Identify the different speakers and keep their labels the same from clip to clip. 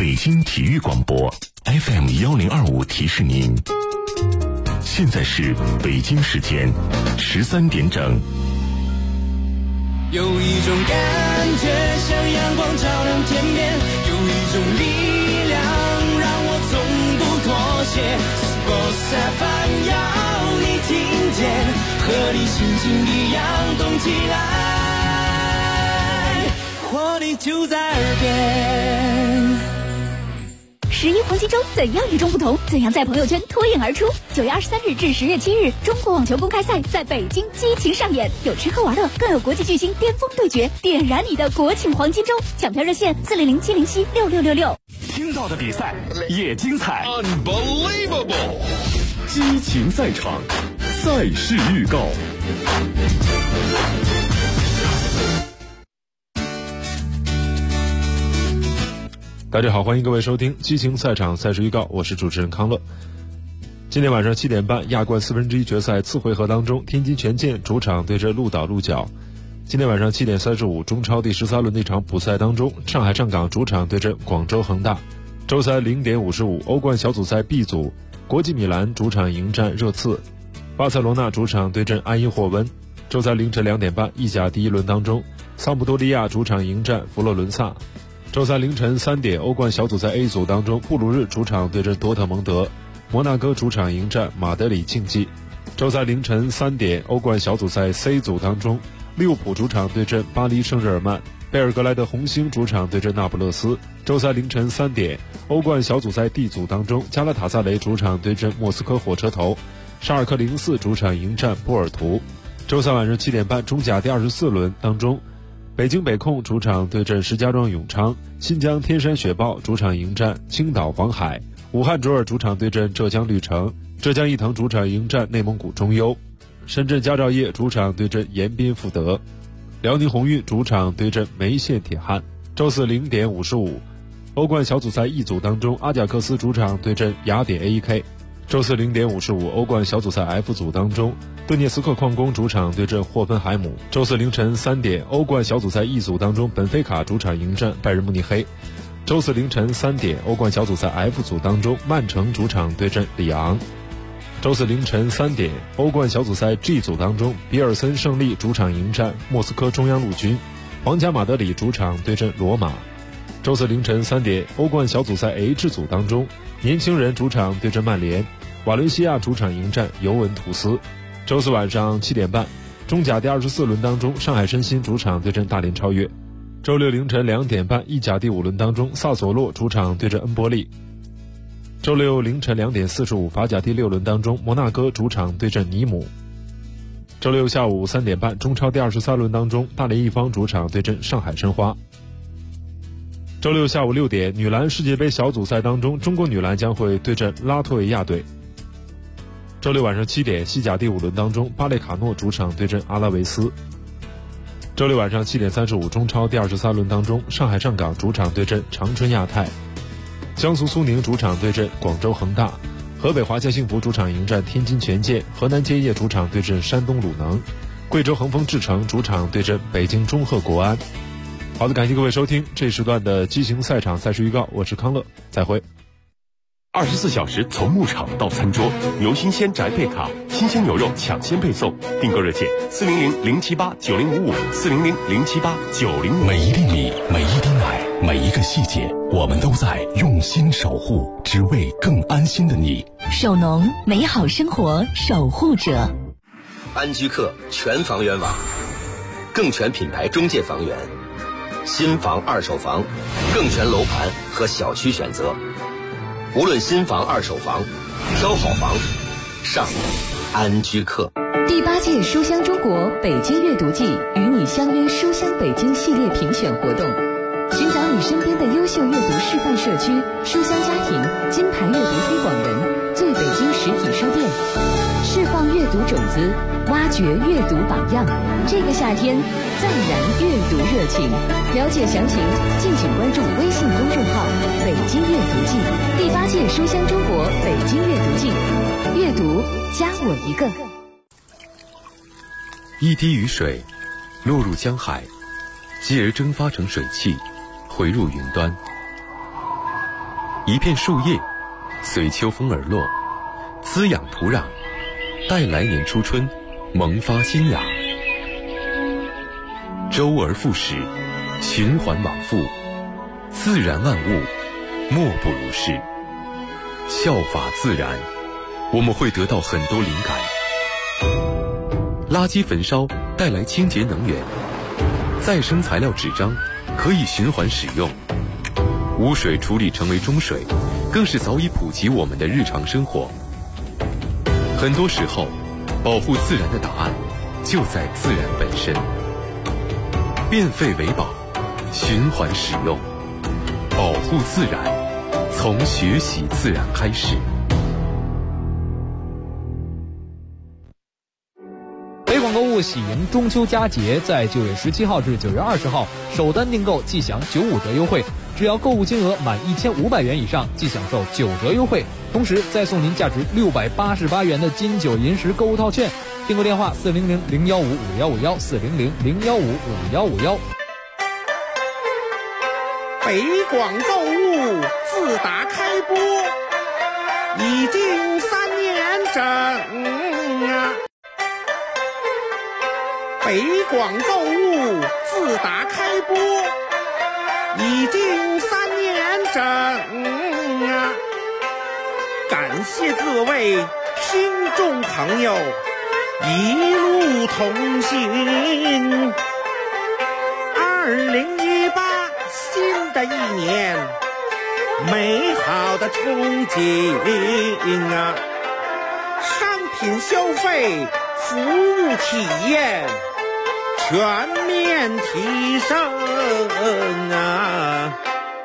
Speaker 1: 北京体育广播 FM1025提示您，现在是北京时间13点整。
Speaker 2: 有一种感觉像阳光照亮天边，有一种力量让我从不妥协。Sports FM 要你听见，和你心情一样动起来，活力就在耳边。
Speaker 3: 11黄金周怎样与众不同？怎样在朋友圈脱颖而出？9月23日至10月7日，中国网球公开赛在北京激情上演，有吃喝玩乐，更有国际巨星巅峰对决，点燃你的国庆黄金周！抢票热线400-707-6666。
Speaker 4: 听到的比赛也精彩
Speaker 5: ，Unbelievable！
Speaker 4: 激情赛场，赛事预告。
Speaker 6: 大家好，欢迎各位收听激情赛场赛事预告，我是主持人康乐。今天晚上7点半，亚冠1/4决赛次回合当中，天津权健主场对阵鹿岛鹿角。今天晚上7点35，中超第13轮的一场补赛当中，上海上港主场对阵广州恒大。周三0点55，欧冠小组赛 B 组，国际米兰主场迎战热刺，巴塞罗那主场对阵安因霍温。周三凌晨2点半，意甲第一轮当中，桑普多利亚主场迎战佛罗伦萨。周三凌晨3点，欧冠小组赛 A 组当中，布鲁日主场对阵多特蒙德，摩纳哥主场迎战马德里竞技。周三凌晨3点，欧冠小组赛 C 组当中，利物浦主场对阵巴黎圣日耳曼，贝尔格莱德红星主场对阵那不勒斯。周三凌晨3点，欧冠小组赛 D 组当中，加拉塔萨雷主场对阵莫斯科火车头，沙尔克04主场迎战波尔图。周三晚上7点半，中甲第24轮当中，北京北控主场对阵石家庄永昌，新疆天山雪豹主场迎战青岛黄海，武汉卓尔主场对阵浙江绿城，浙江毅腾主场迎战内蒙古中优，深圳佳兆业主场对阵延边富德，辽宁宏运主场对阵梅县铁汉。周四0点55，欧冠小组赛 E 组当中，阿贾克斯主场对阵雅典 AEK。周四0点55，欧冠小组赛 F 组当中，顿涅茨克矿工主场对阵霍芬海姆。周四凌晨3点，欧冠小组赛 E 组当中，本菲卡主场迎战拜仁慕尼黑。周四凌晨3点，欧冠小组赛 F 组当中，曼城主场对阵里昂。周四凌晨3点，欧冠小组赛 G 组当中，比尔森胜利主场迎战莫斯科中央陆军，皇家马德里主场对阵罗马。周四凌晨3点，欧冠小组赛 H 组当中，年轻人主场对阵曼联，瓦伦西亚主场迎战尤文图斯。周四晚上7点半，中甲第24轮当中，上海申鑫主场对阵大连超越。周六凌晨2点半，意甲第5轮当中，萨索洛主场对阵恩波利。周六凌晨2点45，法甲第6轮当中，摩纳哥主场对阵尼姆。周六下午3点半，中超第23轮当中，大连一方主场对阵上海申花。周六下午6点，女篮世界杯小组赛当中，中国女篮将会对阵拉脱维亚队。周六晚上7点，西甲第5轮当中，巴列卡诺主场对阵阿拉维斯。周六晚上7点35，中超第23轮当中，上海上港主场对阵长春亚泰，江苏苏宁主场对阵广州恒大，河北华夏幸福主场迎战天津权健，河南建业主场对阵山东鲁能，贵州恒丰智诚主场对阵北京中赫国安。好的，感谢各位收听这一时段的激情赛场赛事预告，我是康乐，再会。
Speaker 4: 24小时从牧场到餐桌，牛新鲜宅配卡，新鲜牛肉抢先配送，订购热线400-078-9055，400-078-9055。
Speaker 1: 每一粒米，每一滴奶，每一个细节，我们都在用心守护，只为更安心的你。
Speaker 3: 首农，美好生活守护者。
Speaker 7: 安居客全房源网，更全品牌中介房源，新房二手房，更全楼盘和小区选择。无论新房二手房，挑好房上安居客。
Speaker 3: 第8届书香中国北京阅读季与你相约书香北京系列评选活动，寻找你身边的优秀阅读示范社区、书香家庭、金牌阅读推广人、最北京实体书店，释放阅读种子，挖掘阅读榜样。这个夏天再燃阅读热情，了解详情敬请关注微信公众号北京阅读季。第8届书香中国北京阅读季，阅读加我一个。
Speaker 8: 一滴雨水落入江海，继而蒸发成水汽，回入云端。 一片树叶随秋风而落，滋养土壤，待来年初春萌发新芽。周而复始，循环往复，自然万物莫不如是。效法自然，我们会得到很多灵感。垃圾焚烧带来清洁能源，再生材料纸张可以循环使用，污水处理成为中水，更是早已普及我们的日常生活。很多时候，保护自然的答案就在自然本身。变废为宝，循环使用，保护自然，从学习自然开始。
Speaker 9: 北广购物喜迎中秋佳节，在9月17号至9月20号，首单订购即享95折优惠，只要购物金额满1500元以上，即享受9折优惠，同时再送您价值688元的金九银十购物套券。订购电话400-015-5151，400-015-5151。
Speaker 10: 北广购物自打开播已经3年整啊！北广购物自打开播已经3年整啊！感谢各位听众朋友一路同行。2018新的一年，美好的憧憬啊！商品消费、服务体验全面提升啊！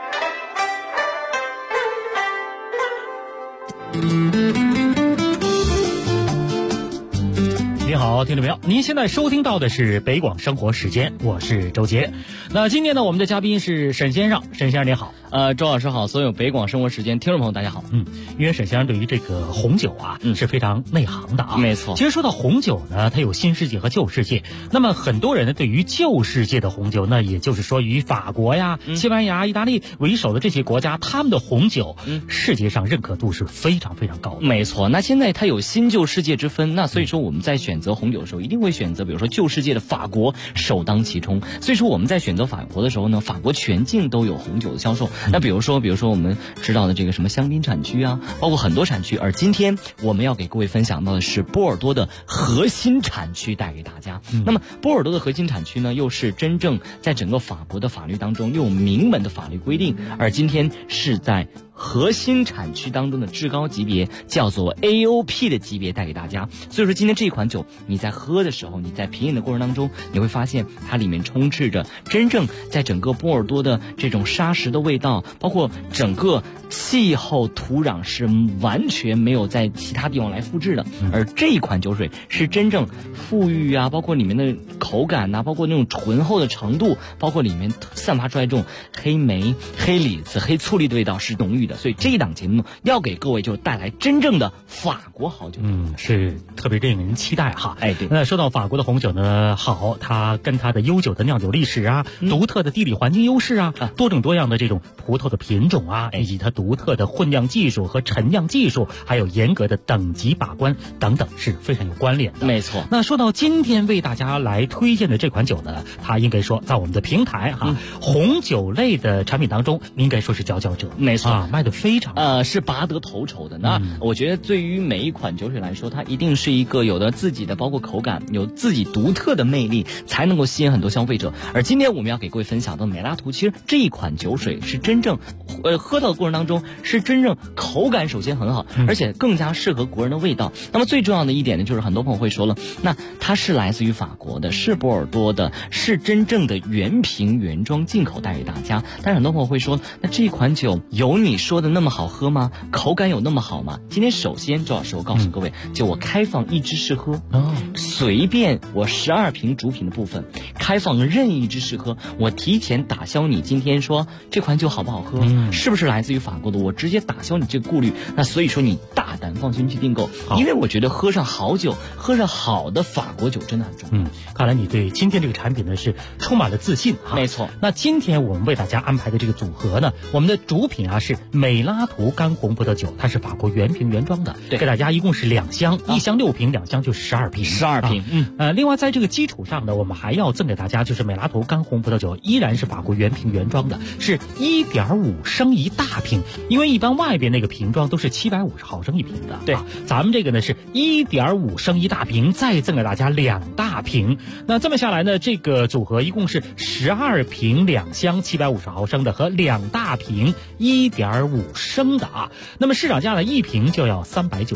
Speaker 11: 你好，听众朋友，您现在收听到的是北广生活时间，我是周杰。那今天呢，我们的嘉宾是沈先生，沈先生你好。
Speaker 12: 周老师好，所有北广生活时间听众朋友大家好。
Speaker 11: 因为沈先生对于这个红酒啊，是非常内行的啊。
Speaker 12: 没错。
Speaker 11: 其实说到红酒呢，它有新世界和旧世界。那么很多人呢，对于旧世界的红酒，那也就是说以法国呀、西班牙、意大利为首的这些国家，他们的红酒，世界上认可度是非常非常高的。
Speaker 12: 没错。那现在它有新旧世界之分，那所以说我们在选择红酒的时候，一定会选择比如说旧世界的法国首当其冲。所以说我们在选择法国的时候呢，法国全境都有红酒的销售。那比如说我们知道的这个什么香槟产区啊，包括很多产区。而今天我们要给各位分享到的是波尔多的核心产区带给大家。那么波尔多的核心产区呢，又是真正在整个法国的法律当中又有明文的法律规定，而今天是在核心产区当中的至高级别，叫做 AOP 的级别带给大家。所以说今天这款酒你在喝的时候，你在品饮的过程当中，你会发现它里面充斥着真正在整个波尔多的这种沙石的味道，包括整个气候土壤是完全没有在其他地方来复制的。而这一款酒水是真正富裕啊，包括里面的口感啊，包括那种醇厚的程度，包括里面散发出来这种黑莓、黑李子、黑醋栗的味道是浓郁的。所以这一档节目呢，要给各位就带来真正的法国好酒。
Speaker 11: 是特别令人期待哈。
Speaker 12: 对。
Speaker 11: 那说到法国的红酒呢，好，它跟它的悠久的酿酒历史啊，独特的地理环境优势啊，多种多样的这种葡萄的品种啊，以及它独特的混酿技术和陈酿技术，还有严格的等级把关等等，是非常有关联的。
Speaker 12: 没错。
Speaker 11: 那说到今天为大家来推荐的这款酒呢，它应该说在我们的平台红酒类的产品当中，应该说是佼佼者。
Speaker 12: 没错。
Speaker 11: 卖的非常
Speaker 12: 是拔得头筹的。那我觉得对于每一款酒水来说，它一定是一个有的自己的包括口感，有自己独特的魅力，才能够吸引很多消费者。而今天我们要给各位分享的美拉图，其实这一款酒水是真正喝到的过程当中是真正口感首先很好，而且更加适合国人的味道。那么最重要的一点呢，就是很多朋友会说了，那它是来自于法国的，是波尔多的，是真正的原瓶原装进口带给大家。但是很多朋友会说，那这款酒有你说的那么好喝吗？口感有那么好吗？今天首先周老师我告诉各位，就我开放一支试喝，随便我12瓶主品的部分开放任意一支试喝，我提前打消你今天说这款酒好不好喝，是不是来自于法国的，我直接打消你这个顾虑。那所以说你大胆放心去订购，因为我觉得喝上好酒，喝上好的法国酒真的很重要。
Speaker 11: 看来你你对今天这个产品呢是充满了自信哈。
Speaker 12: 没错。
Speaker 11: 那今天我们为大家安排的这个组合呢，我们的主品啊是美拉图干红葡萄酒，它是法国原瓶原装的，
Speaker 12: 对，
Speaker 11: 给大家一共是2箱，1箱6瓶，2箱就是12瓶
Speaker 12: ，12瓶。
Speaker 11: 另外在这个基础上呢，我们还要赠给大家就是美拉图干红葡萄酒，依然是法国原瓶原装的，是1.5升一大瓶，因为一般外边那个瓶装都是750毫升一瓶的，
Speaker 12: 对，
Speaker 11: 咱们这个呢是1.5升一大瓶，再赠给大家2大瓶。那这么下来呢，这个组合一共是12瓶2箱750毫升的和2大瓶1.5升的啊。那么市场价呢，一瓶就要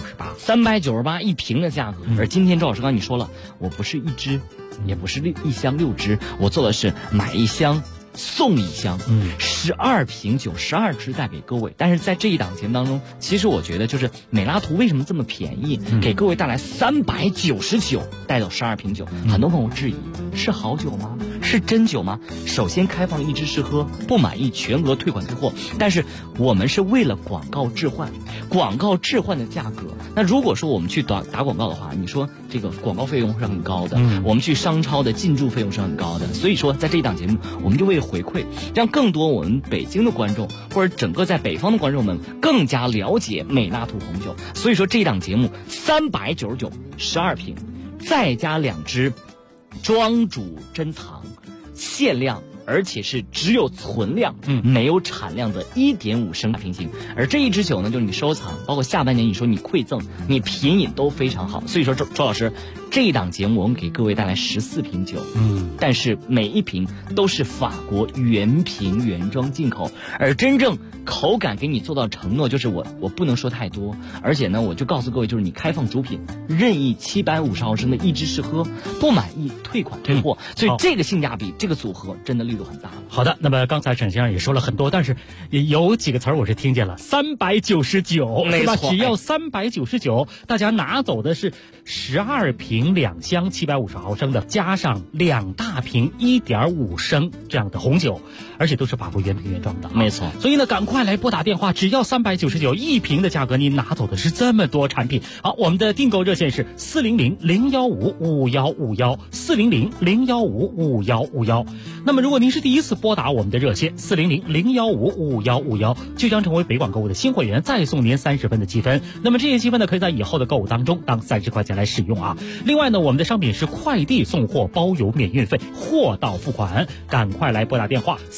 Speaker 11: 398
Speaker 12: 一瓶的价格。而今天周老师刚才你说了，我不是1支，也不是1箱6支，我做的是买1箱送1箱，12瓶酒12支带给各位。但是在这一档节目当中，其实我觉得就是美拉图为什么这么便宜，给各位带来399带走12瓶酒。很多朋友质疑，是好酒吗？是真酒吗？首先开放1支试喝，不满意全额退款退货。但是我们是为了广告置换，广告置换的价格。那如果说我们去打广告的话，你说这个广告费用是很高的，我们去商超的进驻费用是很高的。所以说在这一档节目，我们就为了回馈，让更多我们北京的观众或者整个在北方的观众们更加了解美拉图红酒。所以说这一档节目399 12瓶，再加2支庄主珍藏限量，而且是只有存量没有产量的1.5升瓶型。而这一支酒呢，就是你收藏，包括下半年你说你馈赠，你品饮都非常好。所以说周老师，这一档节目我们给各位带来14瓶酒，但是每一瓶都是法国原瓶原装进口，而真正口感给你做到承诺，就是我不能说太多，而且呢，我就告诉各位，就是你开放主品，任意750毫升的1支试喝，不满意退款退货。所以这个性价比，这个组合真的力度很大。
Speaker 11: 好的，那么刚才沈先生也说了很多，但是有几个词儿我是听见了，399，是吧？只要399，大家拿走的是12瓶2箱750毫升的，加上2大瓶1.5升这样的红酒，而且都是法国原瓶原装的，
Speaker 12: 没错。
Speaker 11: 所以呢，赶快来拨打电话，只要399一瓶的价格，你拿走的是这么多产品。好，我们的订购热线是400-015-5151，400-015-5151。那么如果您是第一次拨打我们的热线400-015-5151，就将成为北广购物的新会员，再送您30分的积分。那么这些积分呢，可以在以后的购物当中当30块钱来使用啊。另外呢，我们的商品是快递送货，包邮免运费，货到付款。赶快来拨打电话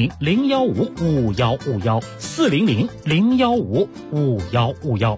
Speaker 11: 400-015-5151，400-015-5151。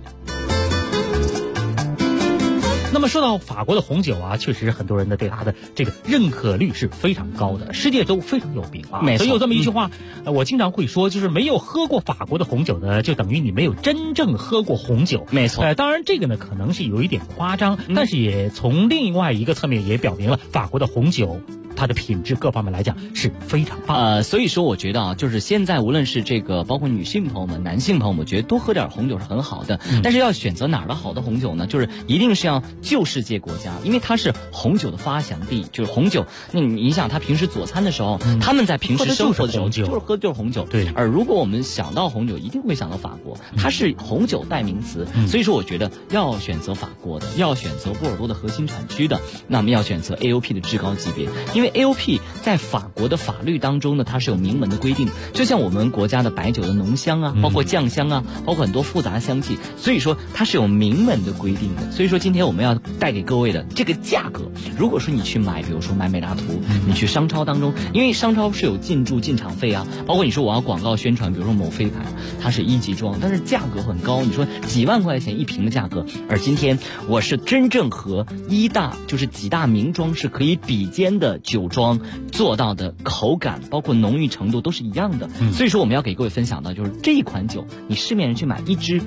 Speaker 11: 那么说到法国的红酒啊，确实很多人呢对它的这个认可率是非常高的，世界都非常有名啊。所以有这么一句话，我经常会说，就是没有喝过法国的红酒呢，就等于你没有真正喝过红酒。
Speaker 12: 没错。
Speaker 11: 当然这个呢可能是有一点夸张，但是也从另外一个侧面也表明了法国的红酒它的品质各方面来讲是非常棒。
Speaker 12: 所以说我觉得啊，就是现在无论是这个包括女性朋友们、男性朋友们，我觉得多喝点红酒是很好的。但是要选择哪儿的好的红酒呢？就是一定是要旧世界国家，因为它是红酒的发祥地。就是红酒，那你想他平时佐餐的时候，他们在平时生活的时候就是喝就是红酒。
Speaker 11: 对。
Speaker 12: 而如果我们想到红酒，一定会想到法国，它是红酒代名词。所以说我觉得要选择法国的，要选择波尔多的核心产区的，那么要选择 AOP 的至高级别，因为 AOP 在法国的法律当中呢，它是有明文的规定，就像我们国家的白酒的浓香啊，包括酱香啊，包括很多复杂香气，所以说它是有明文的规定的。所以说今天我们要带给各位的这个价格，如果说你去买，比如说买美拉图，你去商超当中，因为商超是有进驻进场费啊，包括你说我要广告宣传，比如说某飞牌，它是1级装，但是价格很高，你说几万块钱一瓶的价格，而今天我是真正和就是几大名庄是可以比肩的酒庄做到的口感，包括浓郁程度都是一样的。所以说我们要给各位分享到，就是这一款酒，你市面上去买1支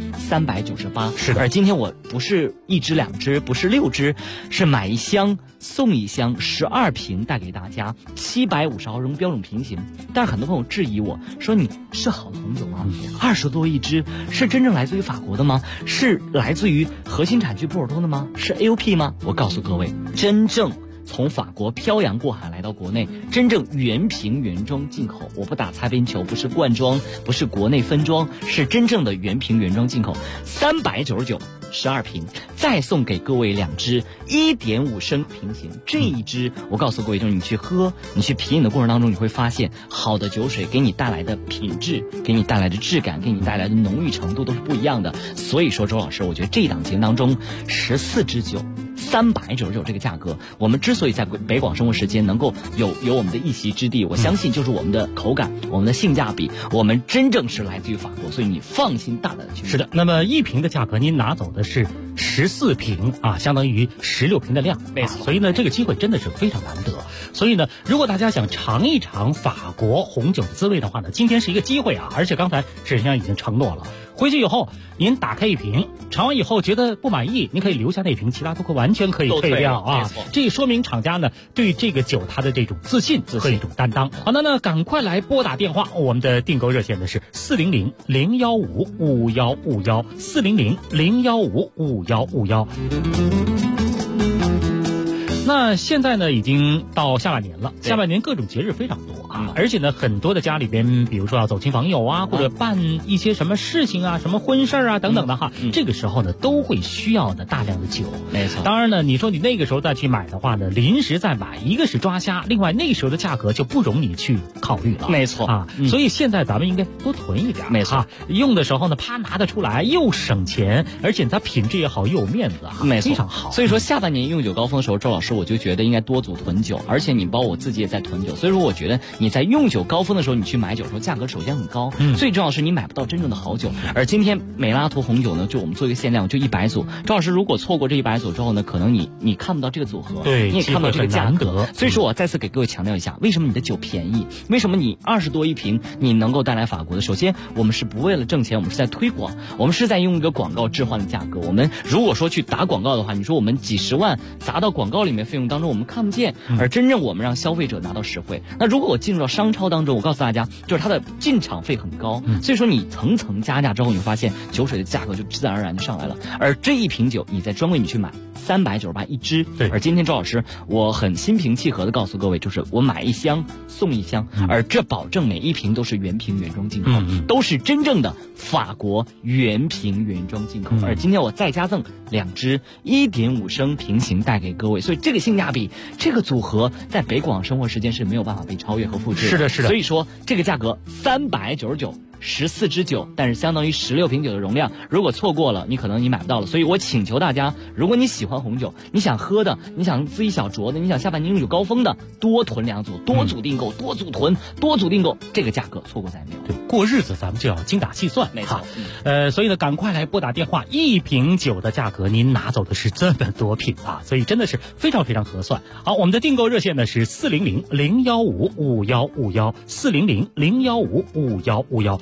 Speaker 12: 398，
Speaker 11: 是的。
Speaker 12: 而今天我不是1支2支，不是6支，是买1箱送1箱12瓶带给大家，750毫升标准瓶型。但是很多朋友质疑我说，你是好的红酒吗？20多1支，是真正来自于法国的吗？是来自于核心产区波尔多的吗？是 AOP 吗？我告诉各位，真正从法国漂洋过海来到国内，真正原瓶原装进口，我不打擦边球，不是灌装，不是国内分装，是真正的原瓶原装进口，399 12瓶，再送给各位2支1.5升平行。这一支我告诉各位，就是你去喝，你去品饮的过程当中，你会发现好的酒水给你带来的品质，给你带来的质感，给你带来的浓郁程度都是不一样的。所以说周老师，我觉得这一档节目当中14支酒399这个价格，我们之所以在北广生活时间能够有我们的一席之地，我相信就是我们的口感，我们的性价比，我们真正是来自于法国，所以你放心大胆的去。
Speaker 11: 是的，那么1瓶的价格您拿走的是14瓶啊，相当于16瓶的量，
Speaker 12: 没错。
Speaker 11: 所以呢，这个机会真的是非常难得。所以呢，如果大家想尝一尝法国红酒的滋味的话呢，今天是一个机会啊！而且刚才沈先生已经承诺了，回去以后您打开1瓶，尝完以后觉得不满意，您可以留下那瓶，其他都完全可以退掉啊！这说明厂家呢对这个酒它的这种自信和一种担当。好的呢，赶快来拨打电话，我们的订购热线呢是400-015-5151，400-015-5151。那现在呢，已经到下半年了，下半年各种节日非常多啊，而且呢，很多的家里边，比如说要走亲访友啊，或者办一些什么事情啊，什么婚事啊等等的哈，这个时候呢，都会需要的大量的酒。
Speaker 12: 没错。
Speaker 11: 当然呢，你说你那个时候再去买的话呢，临时再买，一个是抓瞎，另外那时候的价格就不容你去考虑了。
Speaker 12: 没错
Speaker 11: 啊，所以现在咱们应该多囤一点。
Speaker 12: 没错，
Speaker 11: 用的时候呢，啪拿得出来，又省钱，而且它品质也好，又有面子啊，
Speaker 12: 没错，
Speaker 11: 非常好。
Speaker 12: 所以说下半年用酒高峰的时候，周老师我就觉得应该多组囤酒，而且你包括我自己也在囤酒，所以说我觉得你在用酒高峰的时候，你去买酒的时候，价格首先很高，最重要是你买不到真正的好酒。而今天美拉图红酒呢，就我们做一个限量，就100组。周老师如果错过这100组之后呢，可能你看不到这个组合，
Speaker 11: 对，
Speaker 12: 你也看不到这个价格。所以说我再次给各位强调一下，为什么你的酒便宜？为什么你20多1瓶你能够带来法国的？首先我们是不为了挣钱，我们是在推广，我们是在用一个广告置换的价格。我们如果说去打广告的话，你说我们几十万砸到广告里面费用当中，我们看不见，而真正我们让消费者拿到实惠。那如果我进入到商超当中，我告诉大家，就是它的进场费很高，所以说你层层加价之后，你会发现酒水的价格就自然而然就上来了。而这1瓶酒，你在专柜你去买398一支，
Speaker 11: 对。
Speaker 12: 而今天周老师我很心平气和的告诉各位，就是我买1箱送1箱，而这保证每1瓶都是原瓶原装进口，都是真正的法国原瓶原装进口。而今天我再加赠2支1.5升平行带给各位，所以这个性价比，这个组合在北广生活时间是没有办法被超越和复制的。
Speaker 11: 是的，是的。
Speaker 12: 所以说这个价格399。14支酒，但是相当于16瓶酒的容量。如果错过了，你可能你买不到了。所以我请求大家，如果你喜欢红酒，你想喝的，你想自己小酌的，你想下半年用酒高峰的，多囤2组，多组订购，多组囤，多组订购，这个价格错过再没有。
Speaker 11: 对，过日子咱们就要精打细算，
Speaker 12: 没错。
Speaker 11: 所以呢，赶快来拨打电话，1瓶酒的价格您拿走的是这么多瓶啊，所以真的是非常非常合算。好，我们的订购热线呢是400-015-5151，400-015-5151。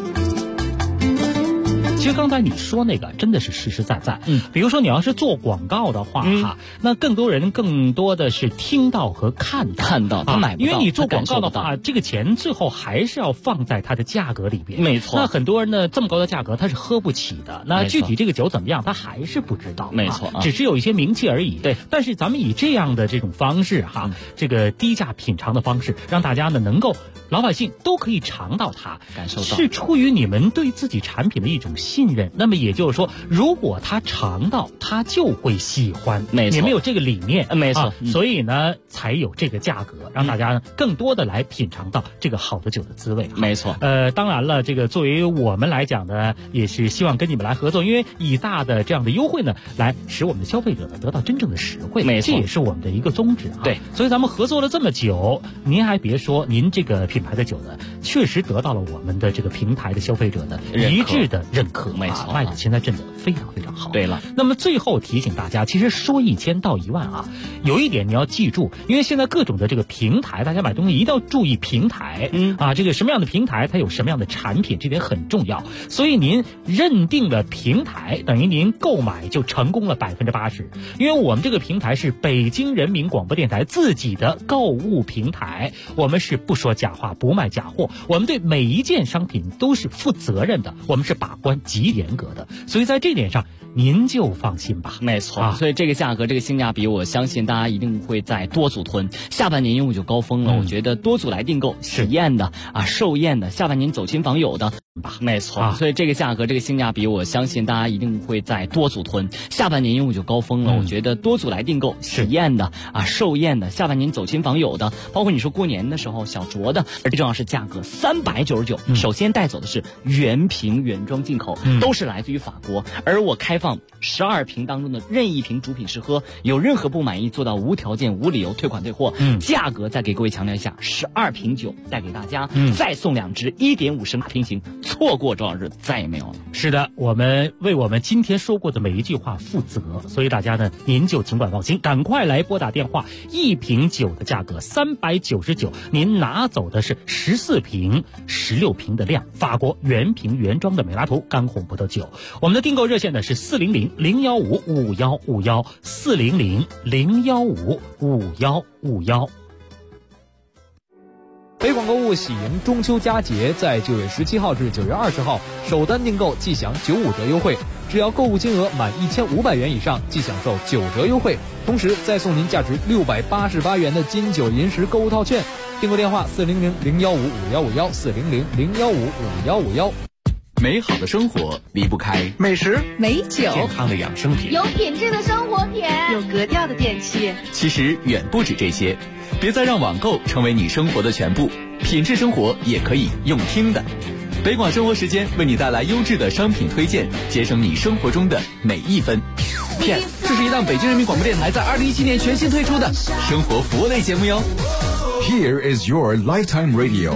Speaker 11: 其实刚才你说那个真的是实实在在，比如说你要是做广告的话哈，那更多的是听到和看到，
Speaker 12: 他买不到，
Speaker 11: 因为你做广告的话，这个钱最后还是要放在它的价格里边，
Speaker 12: 没错。
Speaker 11: 那很多人呢这么高的价格他是喝不起的，那具体这个酒怎么样他还是不知道，
Speaker 12: 没错，
Speaker 11: 只是有一些名气而已。
Speaker 12: 对，
Speaker 11: 但是咱们以这样的这种方式哈，这个低价品尝的方式，让大家呢能够老百姓都可以尝到它，
Speaker 12: 感受到，
Speaker 11: 是出于你们对自己产品的一种信任。那么也就是说，如果他尝到，他就会喜欢。
Speaker 12: 没错，
Speaker 11: 你们有这个理念，
Speaker 12: 没错。
Speaker 11: 所以呢，才有这个价格，让大家更多的来品尝到这个好的酒的滋味。
Speaker 12: 没错。
Speaker 11: 当然了，这个作为我们来讲呢，也是希望跟你们来合作，因为以大的这样的优惠呢，来使我们的消费者呢得到真正的实惠。
Speaker 12: 没错，
Speaker 11: 这也是我们的一个宗旨啊。
Speaker 12: 对，
Speaker 11: 所以咱们合作了这么久，您还别说，您这个品牌的酒呢，确实得到了我们的这个平台的消费者的一致的认可。
Speaker 12: 没错，
Speaker 11: 卖的现在真的非常非常好。
Speaker 12: 对了，
Speaker 11: 那么最后提醒大家，其实说1000到1万啊，有一点你要记住，因为现在各种的这个平台，大家买东西一定要注意平台，这个什么样的平台它有什么样的产品，这点很重要。所以您认定了平台，等于您购买就成功了80%，因为我们这个平台是北京人民广播电台自己的购物平台，我们是不说假话，不卖假货，我们对每一件商品都是负责任的，我们是把关极严格的，所以在这点上您就放心吧。
Speaker 12: 没错，所以这个价格，这个性价比，我相信大家一定会在多组囤。下半年因为就高峰了，我觉得多组来订购，喜宴的寿宴的，下半年走亲访友的。没错，所以这个价格，这个性价比，我相信大家一定会在多组囤。下半年因为就高峰了，我觉得多组来订购，喜宴的寿宴的，下半年走亲访友的，包括你说过年的时候小酌的，而最重要是价格399。首先带走的是原瓶原装进口，都是来自于法国，而我开放12瓶当中的任意瓶主品试喝，有任何不满意做到无条件无理由退款退货。价格再给各位强调一下，12瓶酒带给大家，再送2支1.5升瓶型。错过多少日再也没有了。
Speaker 11: 是的，我们为我们今天说过的每一句话负责，所以大家呢，您就尽管放心，赶快来拨打电话。一瓶酒的价格399，您拿走的是14瓶、16瓶的量，法国原瓶原装的美拉图干红葡萄酒。我们的订购热线呢是400-015-5151，400-015-5151。
Speaker 9: 北广购物喜迎中秋佳节，在9月17号至9月20号，首单订购即享95折优惠，只要购物金额满1500元以上，即享受9折优惠，同时再送您价值688元的金九银十购物套券。订购电话400-015-5151，400-015-5151。
Speaker 8: 美好的生活离不开
Speaker 10: 美食、
Speaker 3: 美酒、
Speaker 8: 健康的养生品，
Speaker 13: 有品质的生活品，
Speaker 14: 有格调的电器。
Speaker 8: 其实远不止这些，别再让网购成为你生活的全部，品质生活也可以用听的。北广生活时间为你带来优质的商品推荐，节省你生活中的每一分。PS， 这是一档北京人民广播电台在2017年全新推出的生活服务类节目哟。
Speaker 15: Here is your lifetime radio。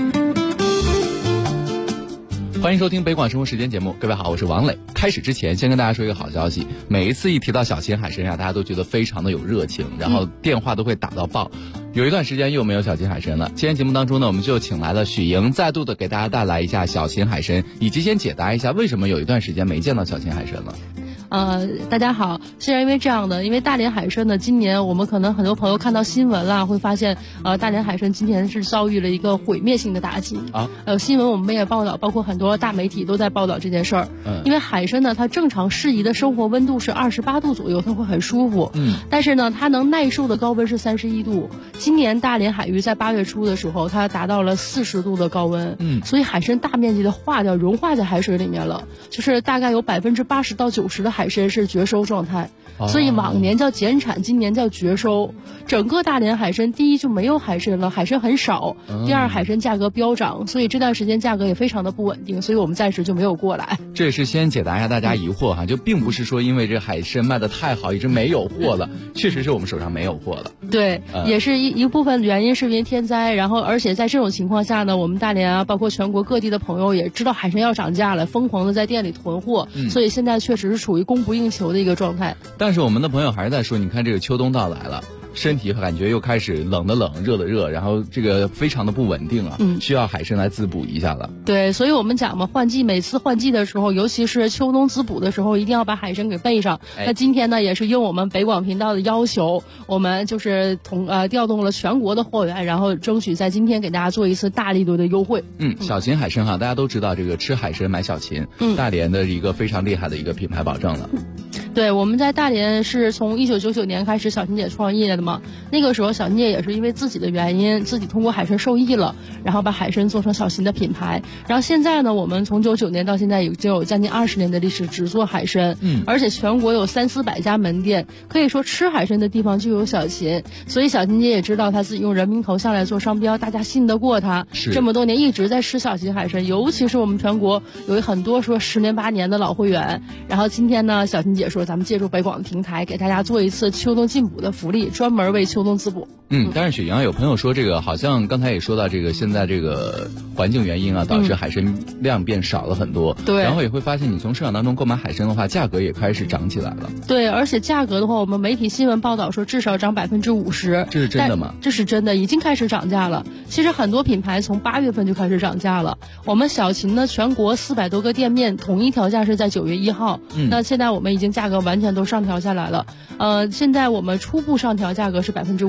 Speaker 8: 欢迎收听北广生活时间节目，各位好，我是王磊。开始之前先跟大家说一个好消息，每一次一提到小秦海参大家都觉得非常的有热情，然后电话都会打到爆。有一段时间又没有小秦海参了，今天节目当中呢，我们就请来了许莹，再度的给大家带来一下小秦海参，以及先解答一下为什么有一段时间没见到小秦海参了。
Speaker 16: 大家好，是因为这样的，因为大连海参呢，今年我们可能很多朋友看到新闻啦，会发现大连海参今年是遭遇了一个毁灭性的打击啊。新闻我们也报道，包括很多大媒体都在报道这件事儿。因为海参呢，它正常适宜的生活温度是28度左右，它会很舒服。但是呢，它能耐受的高温是31度。今年大连海域在8月初的时候，它达到了40度的高温。所以海参大面积的融化在海水里面了，就是大概有80%到90%的海参是绝收状态，所以往年叫减产，今年叫绝收。整个大连海参，第一就没有海参了，海参很少；第二，海参价格飙涨，所以这段时间价格也非常的不稳定，所以我们暂时就没有过来。
Speaker 8: 这也是先解答一下大家疑惑哈，就并不是说因为这海参卖的太好，一直没有货了，确实是我们手上没有货了。
Speaker 16: 对，也是一部分原因是因为天灾，然后而且在这种情况下呢，我们大连啊，包括全国各地的朋友也知道海参要涨价了，疯狂的在店里囤货，所以现在确实是处于供不应求的一个状态。
Speaker 8: 但是我们的朋友还是在说，你看这个秋冬到来了，身体感觉又开始冷的冷，热的热，然后这个非常的不稳定啊，需要海参来滋补一下了。
Speaker 16: 对，所以我们讲嘛，每次换季的时候，尤其是秋冬滋补的时候，一定要把海参给备上。那今天呢，也是应我们北广频道的要求，我们就是调动了全国的货源，然后争取在今天给大家做一次大力度的优惠。
Speaker 8: 小秦海参哈，大家都知道这个吃海参买小秦，大连的一个非常厉害的一个品牌保证了。
Speaker 16: 对，我们在大连是从1999年开始小秦姐创业的嘛，那个时候小秦姐也是因为自己的原因，自己通过海参受益了，然后把海参做成小秦的品牌。然后现在呢，我们从99年到现在已经有将近20年的历史，只做海参，而且全国有300-400家门店，可以说吃海参的地方就有小秦。所以小秦姐也知道她自己用人民头像来做商标，大家信得过她，这么多年一直在吃小秦海参，尤其是我们全国有很多说10年8年的老会员。然后今天呢，小秦姐说咱们借助北广的平台，给大家做一次秋冬进补的福利，专门为秋冬滋补。
Speaker 8: 但是雪莹有朋友说，这个好像刚才也说到，这个现在这个环境原因啊，导致海参量变少了很多。对，然后也会发现你从市场当中购买海参的话，价格也开始涨起来了。
Speaker 16: 对，而且价格的话，我们媒体新闻报道说至少涨50%。
Speaker 8: 这是真的吗？
Speaker 16: 这是真的，已经开始涨价了。其实很多品牌从8月份就开始涨价了。我们小秦呢，全国400多个店面统一调价是在9月1号。那现在我们已经价格完全都上调下来了。现在我们初步上调价格是50%，但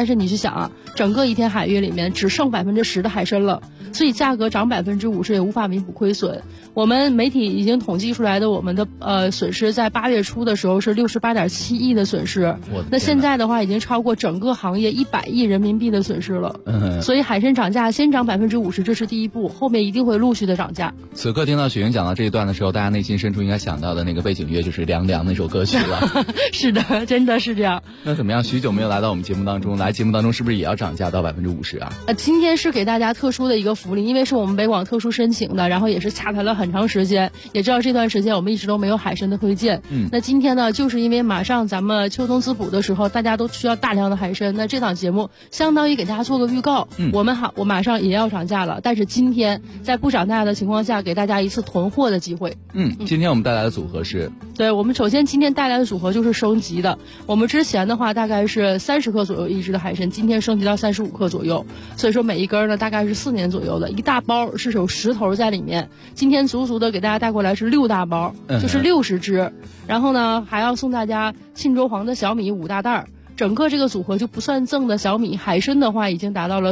Speaker 16: 但是你去想啊，整个一天海域里面只剩10%的海参了，所以价格涨50%也无法弥补亏损。我们媒体已经统计出来的，我们的损失在8月初的时候是68.7亿的损失，那现在的话已经超过整个行业100亿人民币的损失了。所以海参涨价先涨50%，这是第一步，后面一定会陆续的涨价。
Speaker 13: 此刻听到雪莹讲到这一段的时候，大家内心深处应该想到的那个背景乐就是《凉凉》那首歌曲了。
Speaker 16: 是的，真的是这样。
Speaker 13: 那怎么样？许久没有来到我们节目当中，来节目当中是不是也要涨价到50%啊？
Speaker 16: 今天是给大家特殊的一个福利，因为是我们北广特殊申请的，然后也是洽谈了很长时间，也知道这段时间我们一直都没有海参的推荐。那今天呢，就是因为马上咱们秋冬滋补的时候，大家都需要大量的海参，那这档节目相当于给大家做个预告。我马上也要涨价了，但是今天在不涨价的情况下，给大家一次囤货的机会。
Speaker 13: 今天我们带来的组合是，
Speaker 16: 对，我们首先今天带来的组合就是升级的。我们之前的话大概是30克左右一只的海参，今天升级到35克左右，所以说每一根呢大概是4年左右的，一大包是有10头在里面。今天足足的给大家带过来是6大包，就是60只。然后呢，还要送大家沁州黄的小米5大袋。整个这个组合就不算赠的小米，海参的话已经达到了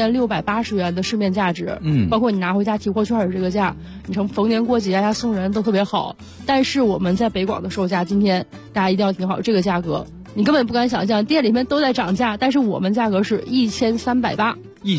Speaker 16: 4680元的市面价值，包括你拿回家提货券的这个价，你从逢年过节呀送人都特别好。但是我们在北广的售价，今天大家一定要听好这个价格，你根本不敢想象，店里面都在涨价，但是我们价格是1380。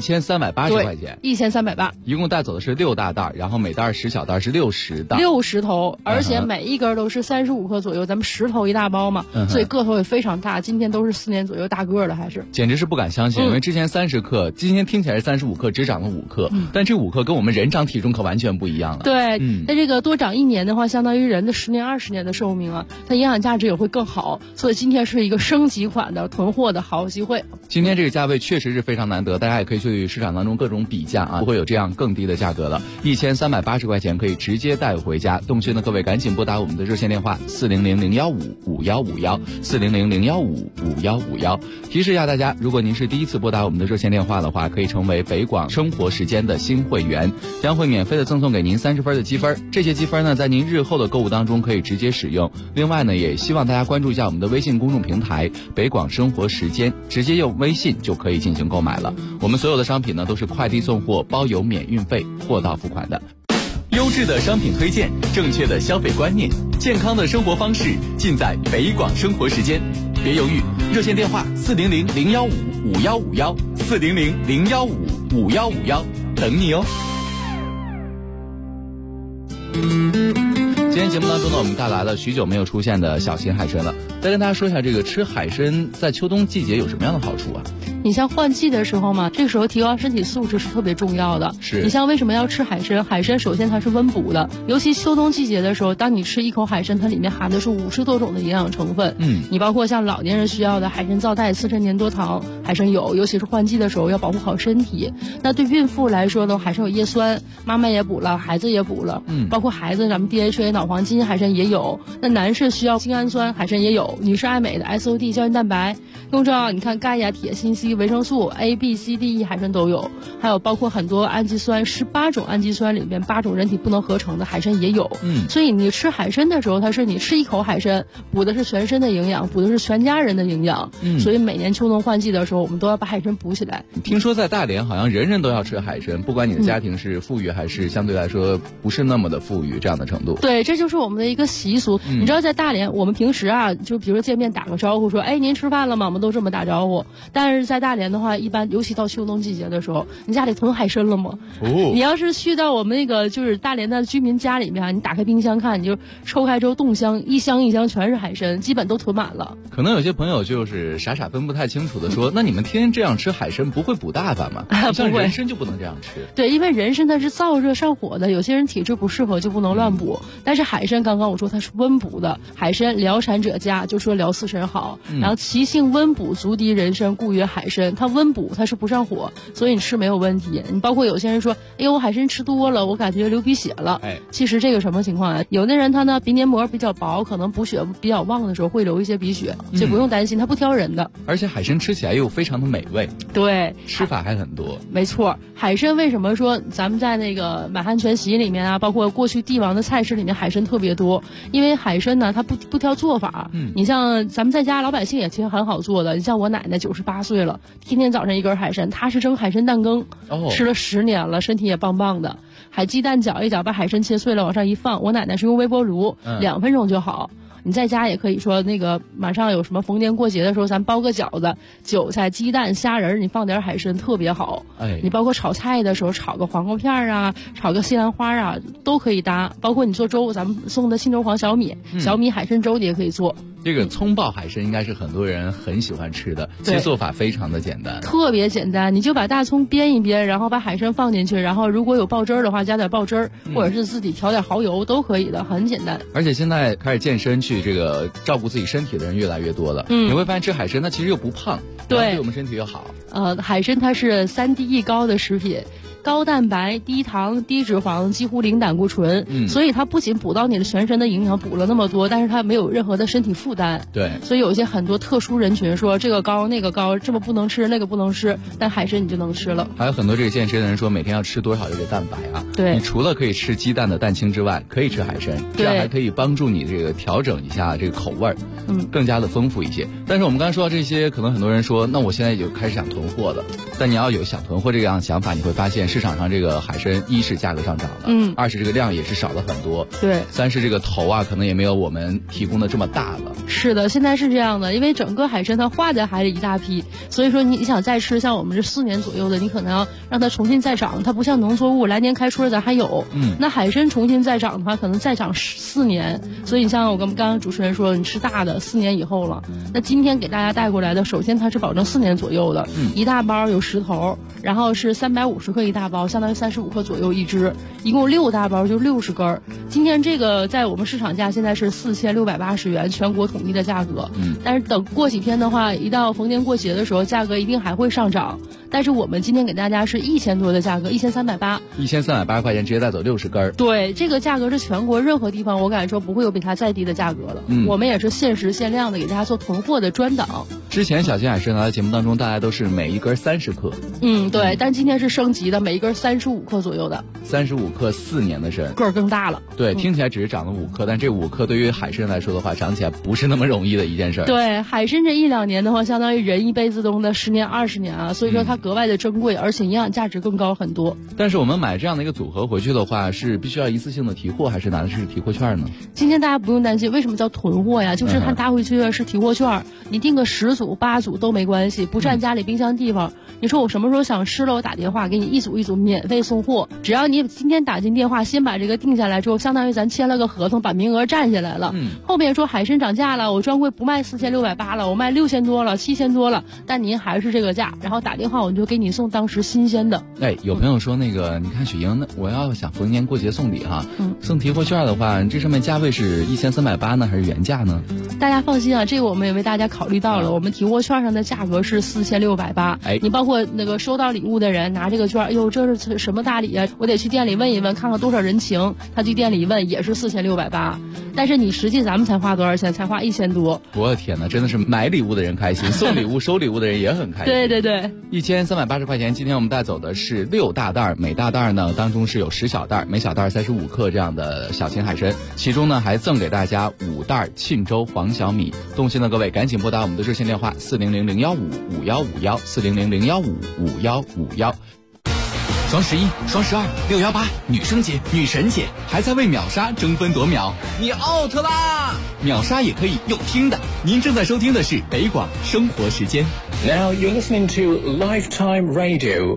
Speaker 13: 1380块钱
Speaker 16: ，1380，
Speaker 13: 一共带走的是6大袋，然后每袋10小袋是60袋
Speaker 16: ，60头，而且每一根都是35克左右，咱们10头一大包嘛，所以个头也非常大。今天都是4年左右大个的，还是
Speaker 13: 简直是不敢相信，因为之前30克，今天听起来是35克，只涨了5克，但这5克跟我们人长体重可完全不一样了。
Speaker 16: 对，那这个多长1年的话，相当于人的10年20年的寿命啊，它营养价值也会更好。所以今天是一个升级款的囤货的好机会。
Speaker 13: 今天这个价位确实是非常难得，大家也可以去市场当中各种比价啊，不会有这样更低的价格了。1380块钱可以直接带回家。动区的各位赶紧拨打我们的热线电话400-015-5151，400-015-5151。提示一下大家，如果您是第一次拨打我们的热线电话的话，可以成为北广生活时间的新会员，将会免费的赠送给您30分的积分。这些积分呢，在您日后的购物当中可以直接使用。另外呢，也希望大家关注一下我们的微信公众平台北广生活时间，直接用微信就可以进行购买了。我们所有的商品呢都是快递送货，包邮免运费，货到付款的。优质的商品推荐，正确的消费观念，健康的生活方式，尽在北广生活时间。别犹豫，热线电话400-015-5151，400-015-5151，等你哦。今天节目当中呢，我们带来了许久没有出现的小型海参了。再跟大家说一下，这个吃海参在秋冬季节有什么样的好处啊？
Speaker 16: 你像换季的时候嘛，这个时候提高身体素质是特别重要的。
Speaker 13: 是。
Speaker 16: 你像为什么要吃海参？海参首先它是温补的，尤其秋冬季节的时候，当你吃一口海参，它里面含的是50多种的营养成分。你包括像老年人需要的海参皂苷、刺身粘多糖，海参有，尤其是换季的时候要保护好身体。那对孕妇来说呢，海参有叶酸，妈妈也补了，孩子也补了。包括孩子咱们 DHA 脑黄金海参也有。那男士需要精氨酸，海参也有。女士爱美的 SOD 胶原蛋白，更重要，你看钙呀、铁、锌、硒、维生素 A、B、C、D、E 海参都有，还有包括很多氨基酸，18种氨基酸里面8种人体不能合成的海参也有。所以你吃海参的时候，它是你吃一口海参，补的是全身的营养，补的是全家人的营养。所以每年秋冬换季的时候，我们都要把海参补起来。
Speaker 13: 听说在大连好像人人都要吃海参，不管你的家庭是富裕还是相对来说不是那么的富裕这样的程度。
Speaker 16: 对，这就是我们的一个习俗。你知道在大连，我们平时啊，就比如见面打个招呼说，哎，您吃饭了吗？我们都这么打招呼。但是在大连的话，一般尤其到秋冬季节的时候，你家里囤海参了吗？你要是去到我们那个就是大连的居民家里面，你打开冰箱看，你就抽开之后冻箱，一箱一箱全是海参，基本都囤满了。
Speaker 13: 可能有些朋友就是傻傻分不太清楚的说，那你们天天这样吃海参，不会补大发吗？像人参就不能这样吃。
Speaker 16: 对，因为人参它是燥热上火的，有些人体质不适合就不能乱补。但是海参刚刚我说它是温补的，海参疗产者佳，就说疗四神好。然后其性温补，足敌人参，故曰海参。它温补，它是不上火，所以你吃没有问题。你包括有些人说，哎呦，我海参吃多了，我感觉流鼻血了。其实这个什么情况啊？有的人他呢鼻黏膜比较薄，可能补血比较旺的时候会流一些鼻血，所以不用担心，它不挑人的。
Speaker 13: 而且海参吃起来又非常的美味。
Speaker 16: 对，
Speaker 13: 吃法还很多。
Speaker 16: 没错，海参为什么说咱们在那个满汉全席里面啊，包括过去帝王的菜式里面海参特别多？因为海参呢，它不挑做法。你像咱们在家老百姓也其实很好做的。你像我奶奶98岁了， 天天早上一根海参，他是蒸海参蛋羹，吃了10年了，身体也棒棒的。海鸡蛋搅一搅，把海参切碎了往上一放，我奶奶是用微波炉，2分钟就好。你在家也可以说那个马上有什么逢年过节的时候，咱包个饺子，韭菜、鸡蛋、虾仁，你放点海参特别好。你包括炒菜的时候，炒个黄瓜片啊，炒个西兰花啊，都可以搭。包括你做粥，咱们送的青州黄小米、小米海参粥你也可以做。
Speaker 13: 这个葱爆海参应该是很多人很喜欢吃的，其实做法非常的简单，
Speaker 16: 特别简单。你就把大葱煸一煸，然后把海参放进去，然后如果有爆汁儿的话，加点爆汁儿，或者是自己调点蚝油都可以的，很简单。
Speaker 13: 而且现在开始健身去这个照顾自己身体的人越来越多了，你会发现吃海参它其实又不胖，对我们身体又好。
Speaker 16: 海参它是3低1高的食品。高蛋白、低糖、低脂肪，几乎零胆固醇，所以它不仅补到你的全身的营养，补了那么多，但是它没有任何的身体负担。
Speaker 13: 对，
Speaker 16: 所以有一些很多特殊人群说这个高那个高，这么不能吃那个不能吃，但海参你就能吃了。
Speaker 13: 还有很多这个健身的人说每天要吃多少这个蛋白啊？
Speaker 16: 对，
Speaker 13: 你除了可以吃鸡蛋的蛋清之外，可以吃海参，这样还可以帮助你这个调整一下这个口味儿，更加的丰富一些。但是我们刚才说到这些，可能很多人说，那我现在就开始想囤货了。但你要有想囤货这样的想法，你会发现市场上这个海参一是价格上涨了，二是这个量也是少了很多，
Speaker 16: 对，
Speaker 13: 三是这个头啊可能也没有我们提供的这么大了。
Speaker 16: 是的，现在是这样的，因为整个海参它化在海里一大批，所以说你想再吃像我们这4年左右的，你可能要让它重新再长，它不像农作物来年开春咱还有，那海参重新再长的话，可能再长4年，所以你像我跟刚刚主持人说，你吃大的4年以后了，那今天给大家带过来的，首先它是保证4年左右的，一大包有10头，然后是350克一大包，相当于35克左右一只，一共6大包就60根。今天这个在我们市场价现在是4680元，全国统一的价格。但是等过几天的话，一到逢年过节的时候，价格一定还会上涨。但是我们今天给大家是1000多的价格，1380，1380
Speaker 13: 块钱直接带走60根。
Speaker 16: 对，这个价格是全国任何地方我敢说不会有比它再低的价格了。我们也是限时限量的给大家做囤货的专档。
Speaker 13: 之前小金海参来的节目当中，大家都是每一根30克。
Speaker 16: 对，但今天是升级的，每一根35克左右的。
Speaker 13: 35克4年的参，
Speaker 16: 个儿更大了。
Speaker 13: 对，听起来只是长了5克，但这5克对于海参来说的话，长起来不是那么容易的一件事。
Speaker 16: 对，海参这1-2年的话，相当于人一辈子中的10年20年啊，所以说它格外的珍贵，而且营养价值更高很多。
Speaker 13: 但是我们买这样的一个组合回去的话，是必须要一次性的提货，还是拿的是提货券呢？
Speaker 16: 今天大家不用担心，为什么叫囤货呀？就是它搭回去的是提货券，你订个10组8组都没关系，不占家里冰箱地方。你说我什么时候想吃了，我打电话给你一组一组免费送货，只要你今天打进电话，先把这个定下来之后，相当于咱签了个合同，把名额占下来了。后面说海参涨价了，我专柜不卖4680了，我卖6000多了，7000多了，但您还是这个价，然后打电话我就给你送当时新鲜的。
Speaker 13: 有朋友说那个，你看雪莹，那我要想逢年过节送礼哈，送提货券的话，这上面价位是1380呢，还是原价呢？
Speaker 16: 大家放心啊，这个我们也为大家考虑到了，我们提货券上的价格是4680。你包括那个收到礼物的人拿这个券，哎呦，这是什么大礼啊？我得去店里问一问，看看多少人情。他去店里问也是4680，但是你实际咱们才花多少钱？才花1000多。
Speaker 13: 我的天哪，真的是买礼物的人开心，送礼物收礼物的人也很开心。
Speaker 16: 对对对
Speaker 13: ，1380块钱。今天我们带走的是6大袋，每大袋呢当中是有10小袋，每小袋35克这样的小型海参，其中呢还赠给大家5袋沁州黄小米。动心的各位赶紧拨打我们的热线电话400-015-5151，400-015-5151。双11、双12、618，女生节、女神节，还在为秒杀争分夺秒，你 out 啦！秒杀也可以用听的。您正在收听的是北广生活时间。
Speaker 14: Now you're listening to Lifetime Radio。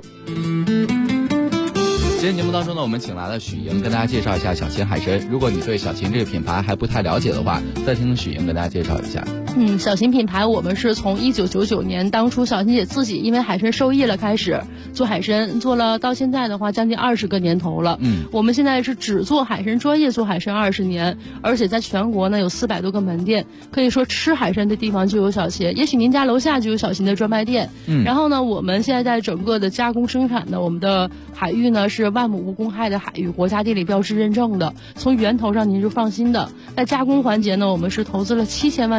Speaker 13: 今天节目当中呢，我们请来了许莹跟大家介绍一下小秦海参。如果你对小秦这个品牌还不太了解的话，再听听许莹跟大家介绍一下。
Speaker 16: 小秦品牌我们是从1999年当初小秦姐自己因为海参受益了开始做海参，做了到现在的话将近20个年头了。我们现在是只做海参，专业做海参20年，而且在全国呢有400多个门店，可以说吃海参的地方就有小秦，也许您家楼下就有小秦的专卖店。然后呢，我们现在在整个的加工生产的我们的海域呢是万亩无公害的海域，国家地理标志认证的，从源头上您是放心的。在加工环节呢，我们是投资了7000万斤新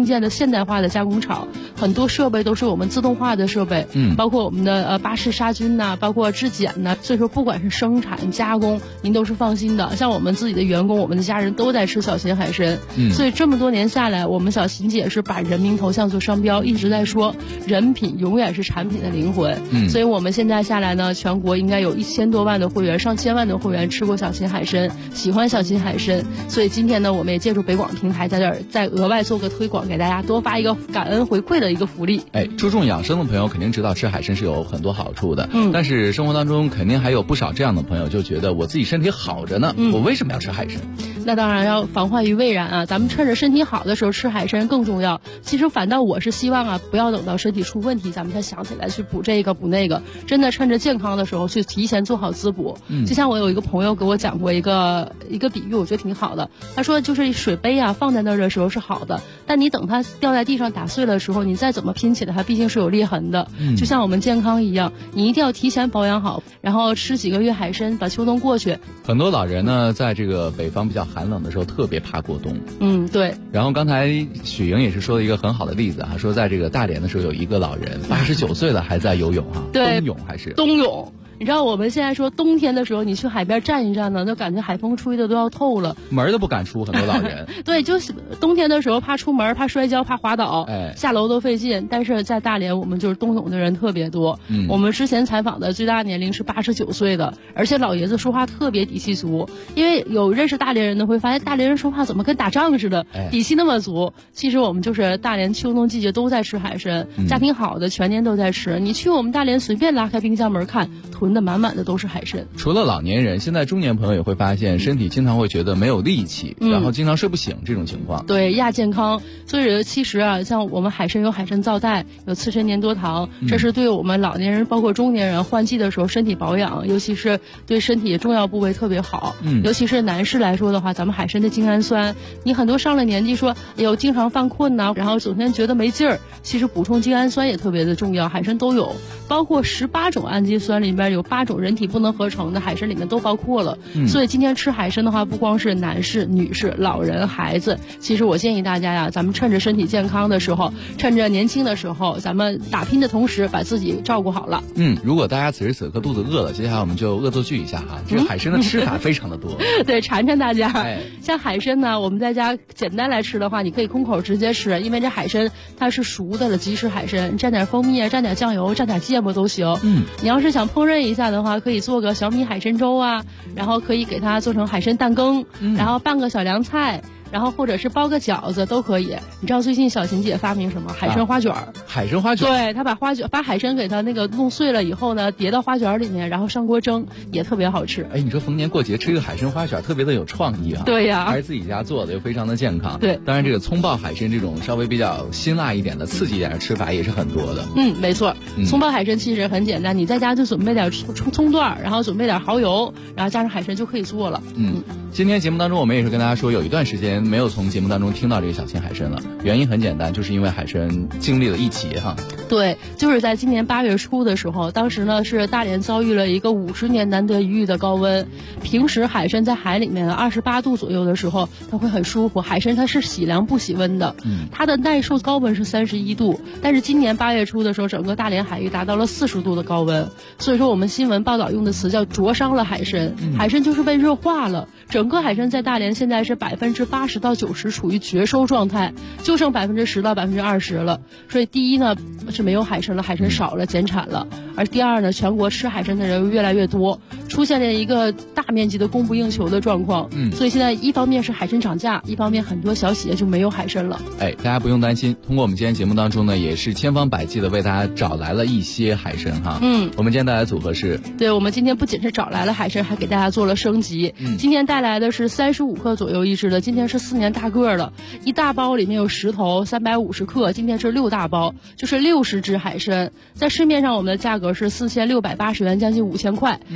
Speaker 16: 新建的现代化的加工厂，很多设备都是我们自动化的设备，包括我们的巴氏杀菌呐，包括质检呐，所以说不管是生产加工，您都是放心的。像我们自己的员工，我们的家人都在吃小秦海参，所以这么多年下来，我们小秦姐是把人民头像做商标，一直在说人品永远是产品的灵魂。所以我们现在下来呢，全国应该有1000多万的会员，上千万的会员吃过小秦海参，喜欢小秦海参。所以今天呢，我们也借助北广平台在这儿再额外做个推广，给大家多发一个感恩回馈的一个福利。
Speaker 13: 注重养生的朋友肯定知道吃海参是有很多好处的，但是生活当中肯定还有不少这样的朋友就觉得我自己身体好着呢，我为什么要吃海参？
Speaker 16: 那当然要防患于未然啊！咱们趁着身体好的时候吃海参更重要。其实反倒我是希望啊，不要等到身体出问题，咱们才想起来去补这个补那个。真的趁着健康的时候去提前做好滋补。就像我有一个朋友给我讲过一个比喻，我觉得挺好的。他说就是水杯啊放在那儿的时候是好的，但你等它掉在地上打碎了的时候，你再怎么拼起来，它毕竟是有裂痕的。就像我们健康一样，你一定要提前保养好，然后吃几个月海参，把秋冬过去。
Speaker 13: 很多老人呢，在这个北方比较寒冷的时候，特别怕过冬。
Speaker 16: 对。
Speaker 13: 然后刚才许莹也是说了一个很好的例子哈，说在这个大连的时候，有一个老人89岁了还在游泳哈，
Speaker 16: 对，
Speaker 13: 冬泳还是
Speaker 16: 冬泳。你知道我们现在说冬天的时候，你去海边站一站呢，就感觉海风吹的都要透了，
Speaker 13: 门都不敢出，很多老人。
Speaker 16: 对，就是冬天的时候怕出门，怕摔跤，怕滑倒，下楼都费劲。但是在大连，我们就是冬泳的人特别多。我们之前采访的最大年龄是89岁的，而且老爷子说话特别底气足。因为有认识大连人的会发现，大连人说话怎么跟打仗似的，底气那么足。其实我们就是大连秋冬季节都在吃海参，家庭好的全年都在吃。你去我们大连随便拉开冰箱门看，囤的满满的都是海参。
Speaker 13: 除了老年人，现在中年朋友也会发现身体经常会觉得没有力气，然后经常睡不醒这种情况。
Speaker 16: 对，亚健康。所以其实啊，像我们海参有海参皂苷，有刺参粘多糖，这是对我们老年人包括中年人换季的时候身体保养，尤其是对身体重要部位特别好。尤其是男士来说的话，咱们海参的精氨酸，你很多上了年纪说哎呦经常犯困呐，然后整天觉得没劲儿，其实补充精氨酸也特别的重要，海参都有，包括18种氨基酸里边有8种人体不能合成的，海参里面都包括了。所以今天吃海参的话，不光是男士、女士、老人、孩子，其实我建议大家呀，咱们趁着身体健康的时候，趁着年轻的时候，咱们打拼的同时把自己照顾好了。
Speaker 13: 如果大家此时此刻肚子饿了，接下来我们就恶作剧一下哈，这个海参的吃法非常的多。
Speaker 16: 对，馋馋大家。像海参呢，我们在家简单来吃的话，你可以空口直接吃，因为这海参它是熟的了，即食海参，蘸点蜂蜜啊，蘸点酱油，蘸点芥末都行。你要是想烹饪一下的话，可以做个小米海参粥啊，然后可以给它做成海参蛋羹，然后拌个小凉菜，然后或者是包个饺子都可以。你知道最近小琴姐发明什么？海参花卷。
Speaker 13: 海参花卷。
Speaker 16: 对，她把海参给它那个弄碎了以后呢，叠到花卷里面，然后上锅蒸，也特别好吃。
Speaker 13: 你说逢年过节吃一个海参花卷，特别的有创意啊。
Speaker 16: 对呀，
Speaker 13: 还是自己家做的，又非常的健康。
Speaker 16: 对，
Speaker 13: 当然这个葱爆海参这种稍微比较辛辣一点的、刺激一点的吃法也是很多的。
Speaker 16: 没错。葱爆海参其实很简单，你在家就准备点葱段，然后准备点蚝油，然后加上海参就可以做了。
Speaker 13: 今天节目当中我们也是跟大家说，有一段时间没有从节目当中听到这个小秦海参了，原因很简单，就是因为海参经历了一劫哈。
Speaker 16: 对，就是在今年8月初的时候，当时呢是大连遭遇了一个50年难得一遇的高温。平时海参在海里面28度左右的时候，它会很舒服。海参它是喜凉不喜温的，它的耐受高温是31度，但是今年8月初的时候，整个大连海域达到了40度的高温。所以说我们新闻报道用的词叫灼伤了海参，海参就是被热化了。整个海参在大连现在是80%到90%处于绝收状态，就剩10%到20%了。所以第一呢是没有海参了，海参少了，减产了。而第二呢，全国吃海参的人越来越多，出现了一个大面积的供不应求的状况。所以现在一方面是海参涨价，一方面很多小企业就没有海参了。
Speaker 13: 大家不用担心，通过我们今天节目当中呢，也是千方百计的为大家找来了一些海参哈。我们今天带来的组合是，
Speaker 16: 对，我们今天不仅是找来了海参，还给大家做了升级。今天带来的是35克左右一只的，今天是4年大个的，一大包里面有10头，350克，今天是6大包，就是60只海参。在市面上我们的价格是4680元，将近5000块。但是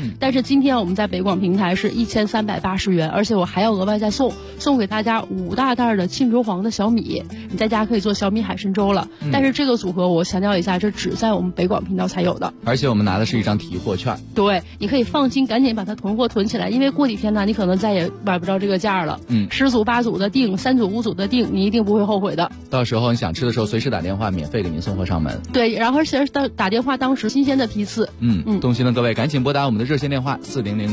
Speaker 16: 今天我们在北广平台是1380元，而且我还要额外再送给大家5大袋的沁州黄的小米，你在家可以做小米海参粥了。但是这个组合我强调一下，这只在我们北广频道才有的，
Speaker 13: 而且我们拿的是一张提货券。
Speaker 16: 对，你可以放心，赶紧把它囤货囤起来，因为过几天呢，你可能再也买不着这个价了。10组8组的订，3组5组的订，你一定不会后悔的。
Speaker 13: 到时候你想吃的时候，随时打电话，免费给您送货上门。
Speaker 16: 对，然后而且打电话当时新鲜的批次。
Speaker 13: 动心的各位赶紧拨打我们的热线电话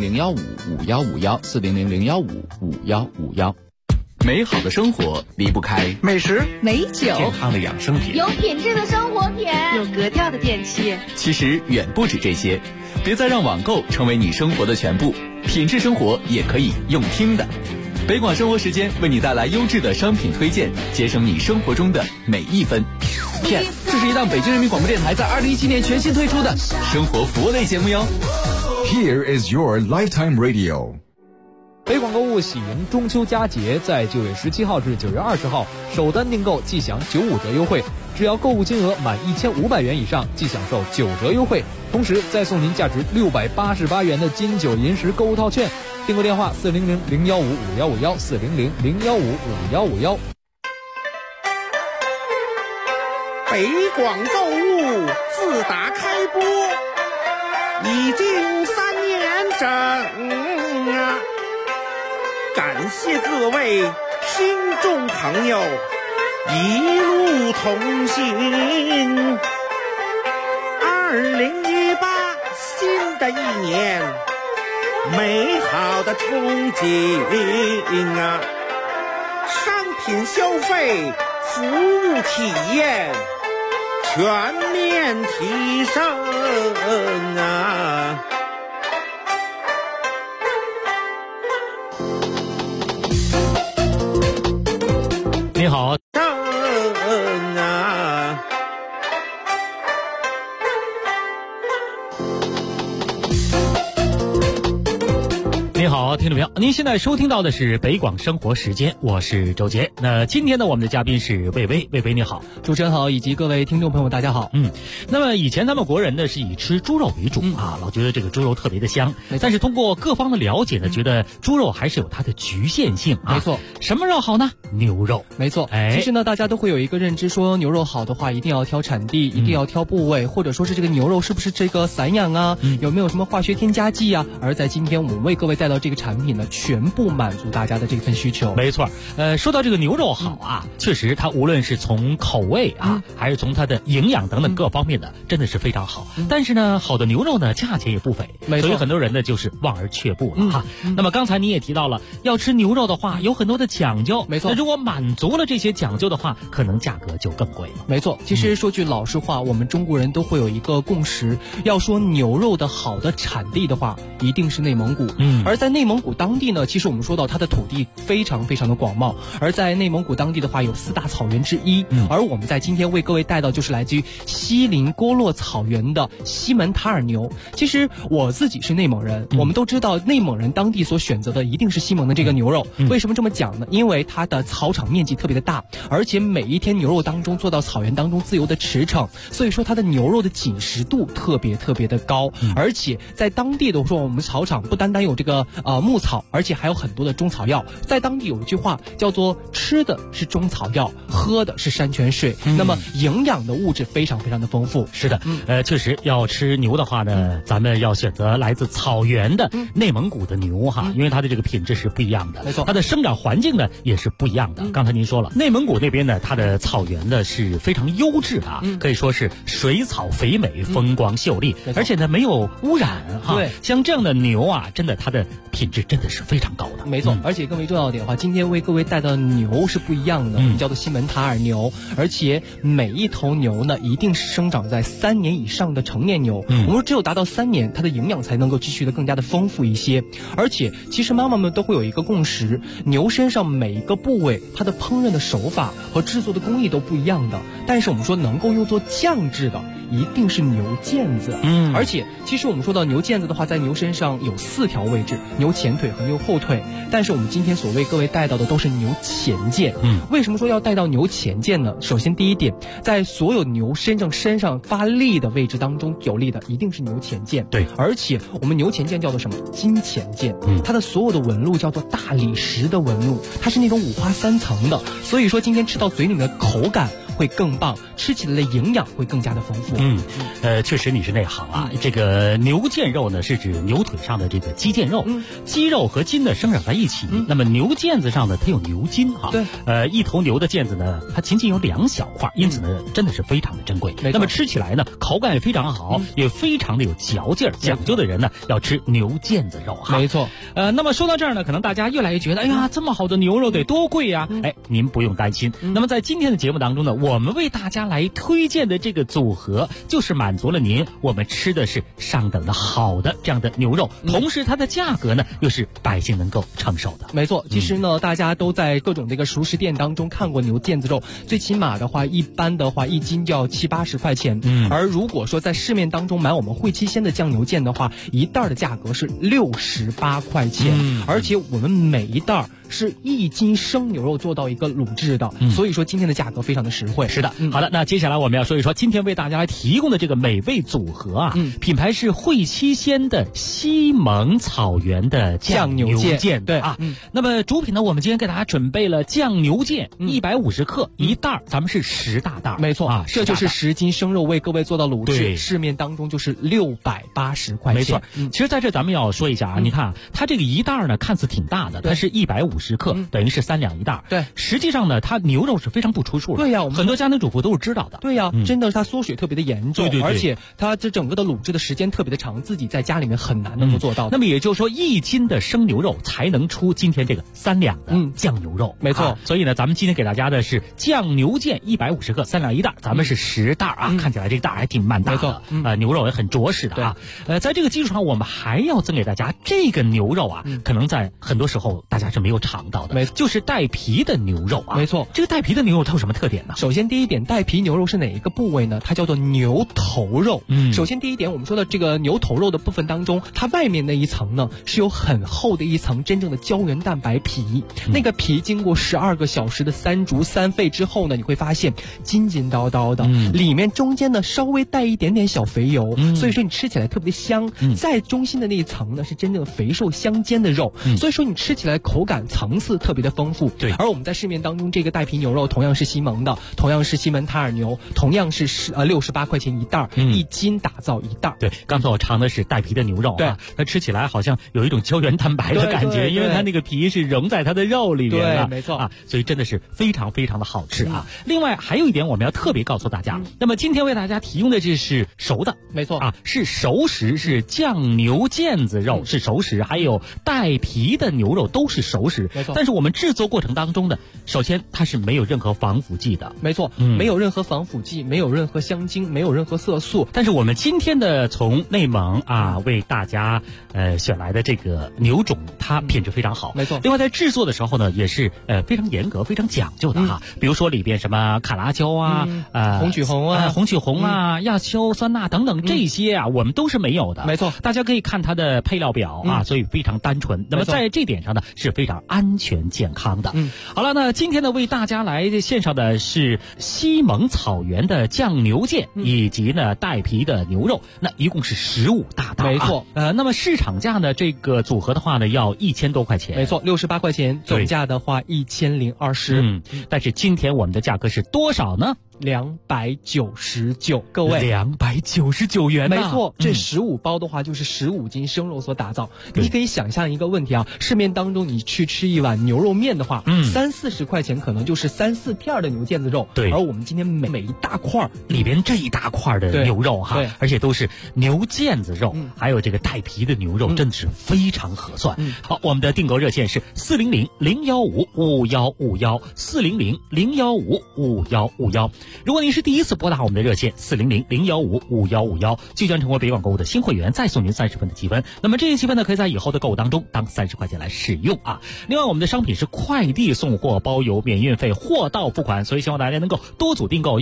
Speaker 13: 400-015-5151，400-015-5151。美好的生活离不开
Speaker 17: 美食、
Speaker 3: 美酒、
Speaker 4: 健康的养生品、
Speaker 18: 有品质的生活品、
Speaker 3: 有格调的电器。
Speaker 13: 其实远不止这些，别再让网购成为你生活的全部，品质生活也可以用听的。北广生活时间为你带来优质的商品推荐，节省你生活中的每一分。Yes， 这是一档北京人民广播电台在2017年全新推出的生活服务类节目哟。
Speaker 15: Here is your lifetime radio。
Speaker 9: 北广购物喜迎中秋佳节，在9月17号至9月20号，首单订购即享95折优惠，只要购物金额满1500元以上，即享受9折优惠，同时再送您价值688元的金九银十购物套券。订购电话400-015-5151，400-015-5151。
Speaker 10: 北广购物自打开播已经3年整啊！感谢各位听众朋友一路同行。2018新的一年，美好的憧憬啊！商品消费、服务体验全面提升啊！
Speaker 11: 你好。你好，听众朋友，您现在收听到的是北广生活时间，我是周杰。那今天呢，我们的嘉宾是魏巍，魏巍你好，
Speaker 19: 主持人好，以及各位听众朋友大家好。
Speaker 11: 那么以前咱们国人呢是以吃猪肉为主啊，老觉得这个猪肉特别的香，但是通过各方的了解呢，觉得猪肉还是有它的局限性啊。
Speaker 19: 没错，
Speaker 11: 什么肉好呢？牛肉。
Speaker 19: 没错，其实呢，大家都会有一个认知，说牛肉好的话，一定要挑产地，一定要挑部位，或者说是这个牛肉是不是这个散养啊，有没有什么化学添加剂啊？而在今天我们为各位带到这个产品呢，全部满足大家的这份需求。
Speaker 11: 没错，说到这个牛肉好啊，确实它无论是从口味啊，还是从它的营养等等各方面的，真的是非常好。但是呢，好的牛肉呢，价钱也不菲，所以很多人呢就是望而却步了哈。那么刚才你也提到了，要吃牛肉的话，有很多的讲究。
Speaker 19: 没错，
Speaker 11: 那如果满足了这些讲究的话，可能价格就更贵了。
Speaker 19: 没错，其实说句老实话，我们中国人都会有一个共识，要说牛肉的好的产地的话，一定是内蒙古。而在内蒙古当地呢，其实我们说到它的土地非常非常的广袤，而在内蒙古当地的话，有4大草原之一。而我们在今天为各位带到就是来自于锡林郭勒草原的西门塔尔牛。其实我自己是内蒙人，我们都知道内蒙人当地所选择的一定是西蒙的这个牛肉。为什么这么讲呢？因为它的草场面积特别的大，而且每一天牛肉当中做到草原当中自由的驰骋，所以说它的牛肉的紧实度特别特别的高。而且在当地的说，我们草场不单单有这个牧草，而且还有很多的中草药。在当地有一句话叫做吃的是中草药，喝的是山泉水。那么营养的物质非常非常的丰富。
Speaker 11: 是的，确实要吃牛的话呢，咱们要选择来自草原的内蒙古的牛哈，因为它的这个品质是不一样的。
Speaker 19: 没错，
Speaker 11: 它的生长环境呢也是不一样的。刚才您说了，内蒙古那边呢，它的草原呢是非常优质的啊，可以说是水草肥美，风光秀丽，而且呢没有污染哈。
Speaker 19: 对，
Speaker 11: 像这样的牛啊，真的它的品质真的是非常高的。
Speaker 19: 没错，而且更为重要一点的话，今天为各位带的牛是不一样的，我们叫做西门塔尔牛，而且每一头牛呢，一定是生长在3年以上的成年牛。我们说只有达到3年，它的营养才能够继续的更加的丰富一些。而且其实妈妈们都会有一个共识，牛身上每一个部位，它的烹饪的手法和制作的工艺都不一样的，但是我们说能够用作酱制的一定是牛腱子。而且其实我们说到牛腱子的话，在牛身上有4条位置， 牛前腿和牛后腿，但是我们今天所为各位带到的都是牛前腱。为什么说要带到牛前腱呢？首先第一点，在所有牛身上发力的位置当中，有力的一定是牛前腱。
Speaker 11: 对，
Speaker 19: 而且我们牛前腱叫做什么？筋前腱。它的所有的纹路叫做大理石的纹路，它是那种五花三层的，所以说今天吃到嘴里面的口感会更棒，吃起来的营养会更加的丰富。
Speaker 11: 确实你是内行啊。这个牛腱肉呢，是指牛腿上的这个肌腱肉，肌肉和筋呢生长在一起。那么牛腱子上呢，它有牛筋哈。
Speaker 19: 对，
Speaker 11: 一头牛的腱子呢，它仅仅有2小块，因此呢，真的是非常的珍贵。那么吃起来呢，口感也非常好，也非常的有嚼劲儿。讲究的人呢，要吃牛腱子肉哈。
Speaker 19: 没错。
Speaker 11: 那么说到这儿呢，可能大家越来越觉得，哎呀，这么好的牛肉得多贵呀！您不用担心。那么在今天的节目当中呢，我们为大家来推荐的这个组合，就是满足了您我们吃的是上等的好的这样的牛肉，同时它的价格呢又是百姓能够承受的。
Speaker 19: 没错，其实呢，大家都在各种这个熟食店当中看过牛腱子肉，最起码的话，一般的话1斤就要70-80块钱。而如果说在市面当中买我们汇七鲜的酱牛腱的话，一袋的价格是68块钱，而且我们每一袋是1斤生牛肉做到一个卤制的，所以说今天的价格非常的实惠。
Speaker 11: 是的，好的，那接下来我们要说一说今天为大家来提供的这个美味组合啊，品牌是汇七鲜的西蒙草原的酱牛腱。
Speaker 19: 对
Speaker 11: 啊，那么主品呢，我们今天给大家准备了酱牛腱150克一袋，咱们是10大袋。
Speaker 19: 没错
Speaker 11: 啊，
Speaker 19: 这就是10斤生肉为各位做到卤制，市面当中就是680块钱。
Speaker 11: 没错，其实在这咱们要说一下啊，你看它这个一袋呢看似挺大的，它是150克，等于是3两一袋。
Speaker 19: 对，
Speaker 11: 实际上呢，它牛肉是非常不出数的。
Speaker 19: 对呀，
Speaker 11: 很多家庭主妇都是知道的。
Speaker 19: 对呀，真的是它缩水特别的严重，
Speaker 11: 对，
Speaker 19: 而且它这整个的卤制的时间特别的长，自己在家里面很难能够做到的。
Speaker 11: 那么也就是说，1斤的生牛肉才能出今天这个3两的酱牛肉。
Speaker 19: 没错，
Speaker 11: 所以呢，咱们今天给大家的是酱牛腱150克3两一袋，咱们是10袋啊，看起来这个袋还挺蛮大的，牛肉也很着实的啊。在这个基础上，我们还要赠给大家这个牛肉啊，可能在很多时候大家是没有尝到的，就是带皮的牛肉啊。
Speaker 19: 没错，
Speaker 11: 这个带皮的牛肉它有什么特点呢？
Speaker 19: 首先第一点，带皮牛肉是哪一个部位呢？它叫做牛头肉。首先第一点，我们说的这个牛头肉的部分当中，它外面那一层呢是有很厚的一层真正的胶原蛋白皮，那个皮经过12个小时的3煮3沸之后呢，你会发现筋筋道道的，里面中间呢稍微带一点点小肥油，所以说你吃起来特别的香。在中心的那一层呢是真正的肥瘦相间的肉，所以说你吃起来口感层次特别的丰富。
Speaker 11: 对，
Speaker 19: 而我们在市面当中这个带皮牛肉同样是西蒙的，同样是西门塔尔牛，同样是68块钱一袋，1斤打造一袋。
Speaker 11: 对，刚才我尝的是带皮的牛肉啊，它吃起来好像有一种胶原蛋白的感觉，因为它那个皮是融在它的肉里面了。
Speaker 19: 对，没错
Speaker 11: 啊，所以真的是非常非常的好吃啊。另外还有一点我们要特别告诉大家，那么今天为大家提供的这是熟的，
Speaker 19: 没错
Speaker 11: 啊，是熟食，是酱牛腱子肉是熟食，还有带皮的牛肉都是熟食。
Speaker 19: 没错，
Speaker 11: 但是我们制作过程当中呢，首先它是没有任何防腐剂的。
Speaker 19: 没错，没有任何防腐剂，没有任何香精，没有任何色素。
Speaker 11: 但是我们今天的从内蒙啊为大家选来的这个牛种，它品质非常好。
Speaker 19: 没错。
Speaker 11: 另外在制作的时候呢，也是非常严格、非常讲究的哈。比如说里边什么卡拉椒啊、
Speaker 19: 红曲红啊、
Speaker 11: 亚硝酸钠等等这些啊，我们都是没有的。
Speaker 19: 没错，
Speaker 11: 大家可以看它的配料表啊，所以非常单纯。那么在这点上呢，是非常安全健康的。好了，那今天呢为大家来献上的是西蒙草原的酱牛腱，以及呢带皮的牛肉，那一共是15大袋。
Speaker 19: 没错，
Speaker 11: 那么市场价呢这个组合的话呢要1000多块钱。
Speaker 19: 没错，68块钱，总价的话1020。
Speaker 11: 但是今天我们的价格是多少呢
Speaker 19: ？299，各位
Speaker 11: ，299元。
Speaker 19: 没错，这15包的话就是15斤生肉所打造。你可以想象一个问题啊，市面当中你去吃一碗牛肉面的话，30-40块钱可能就是3-4片的牛腱子肉。
Speaker 11: 对，
Speaker 19: 而我们今天每一大块
Speaker 11: 里边这一大块的牛肉哈，而且都是牛腱子肉，还有这个带皮的牛肉，真的是非常合算。好，我们的订购热线是400-015-5151，400-015-5151。如果您是第一次拨打我们的热线400-015-5151，即将成为北广购物的新会员，再送您30分的积分。那么这些积分呢，可以在以后的购物当中当30块钱来使用啊。另外，我们的商品是快递送货，包邮、免运费，货到付款，所以希望大家能够多组订购，因为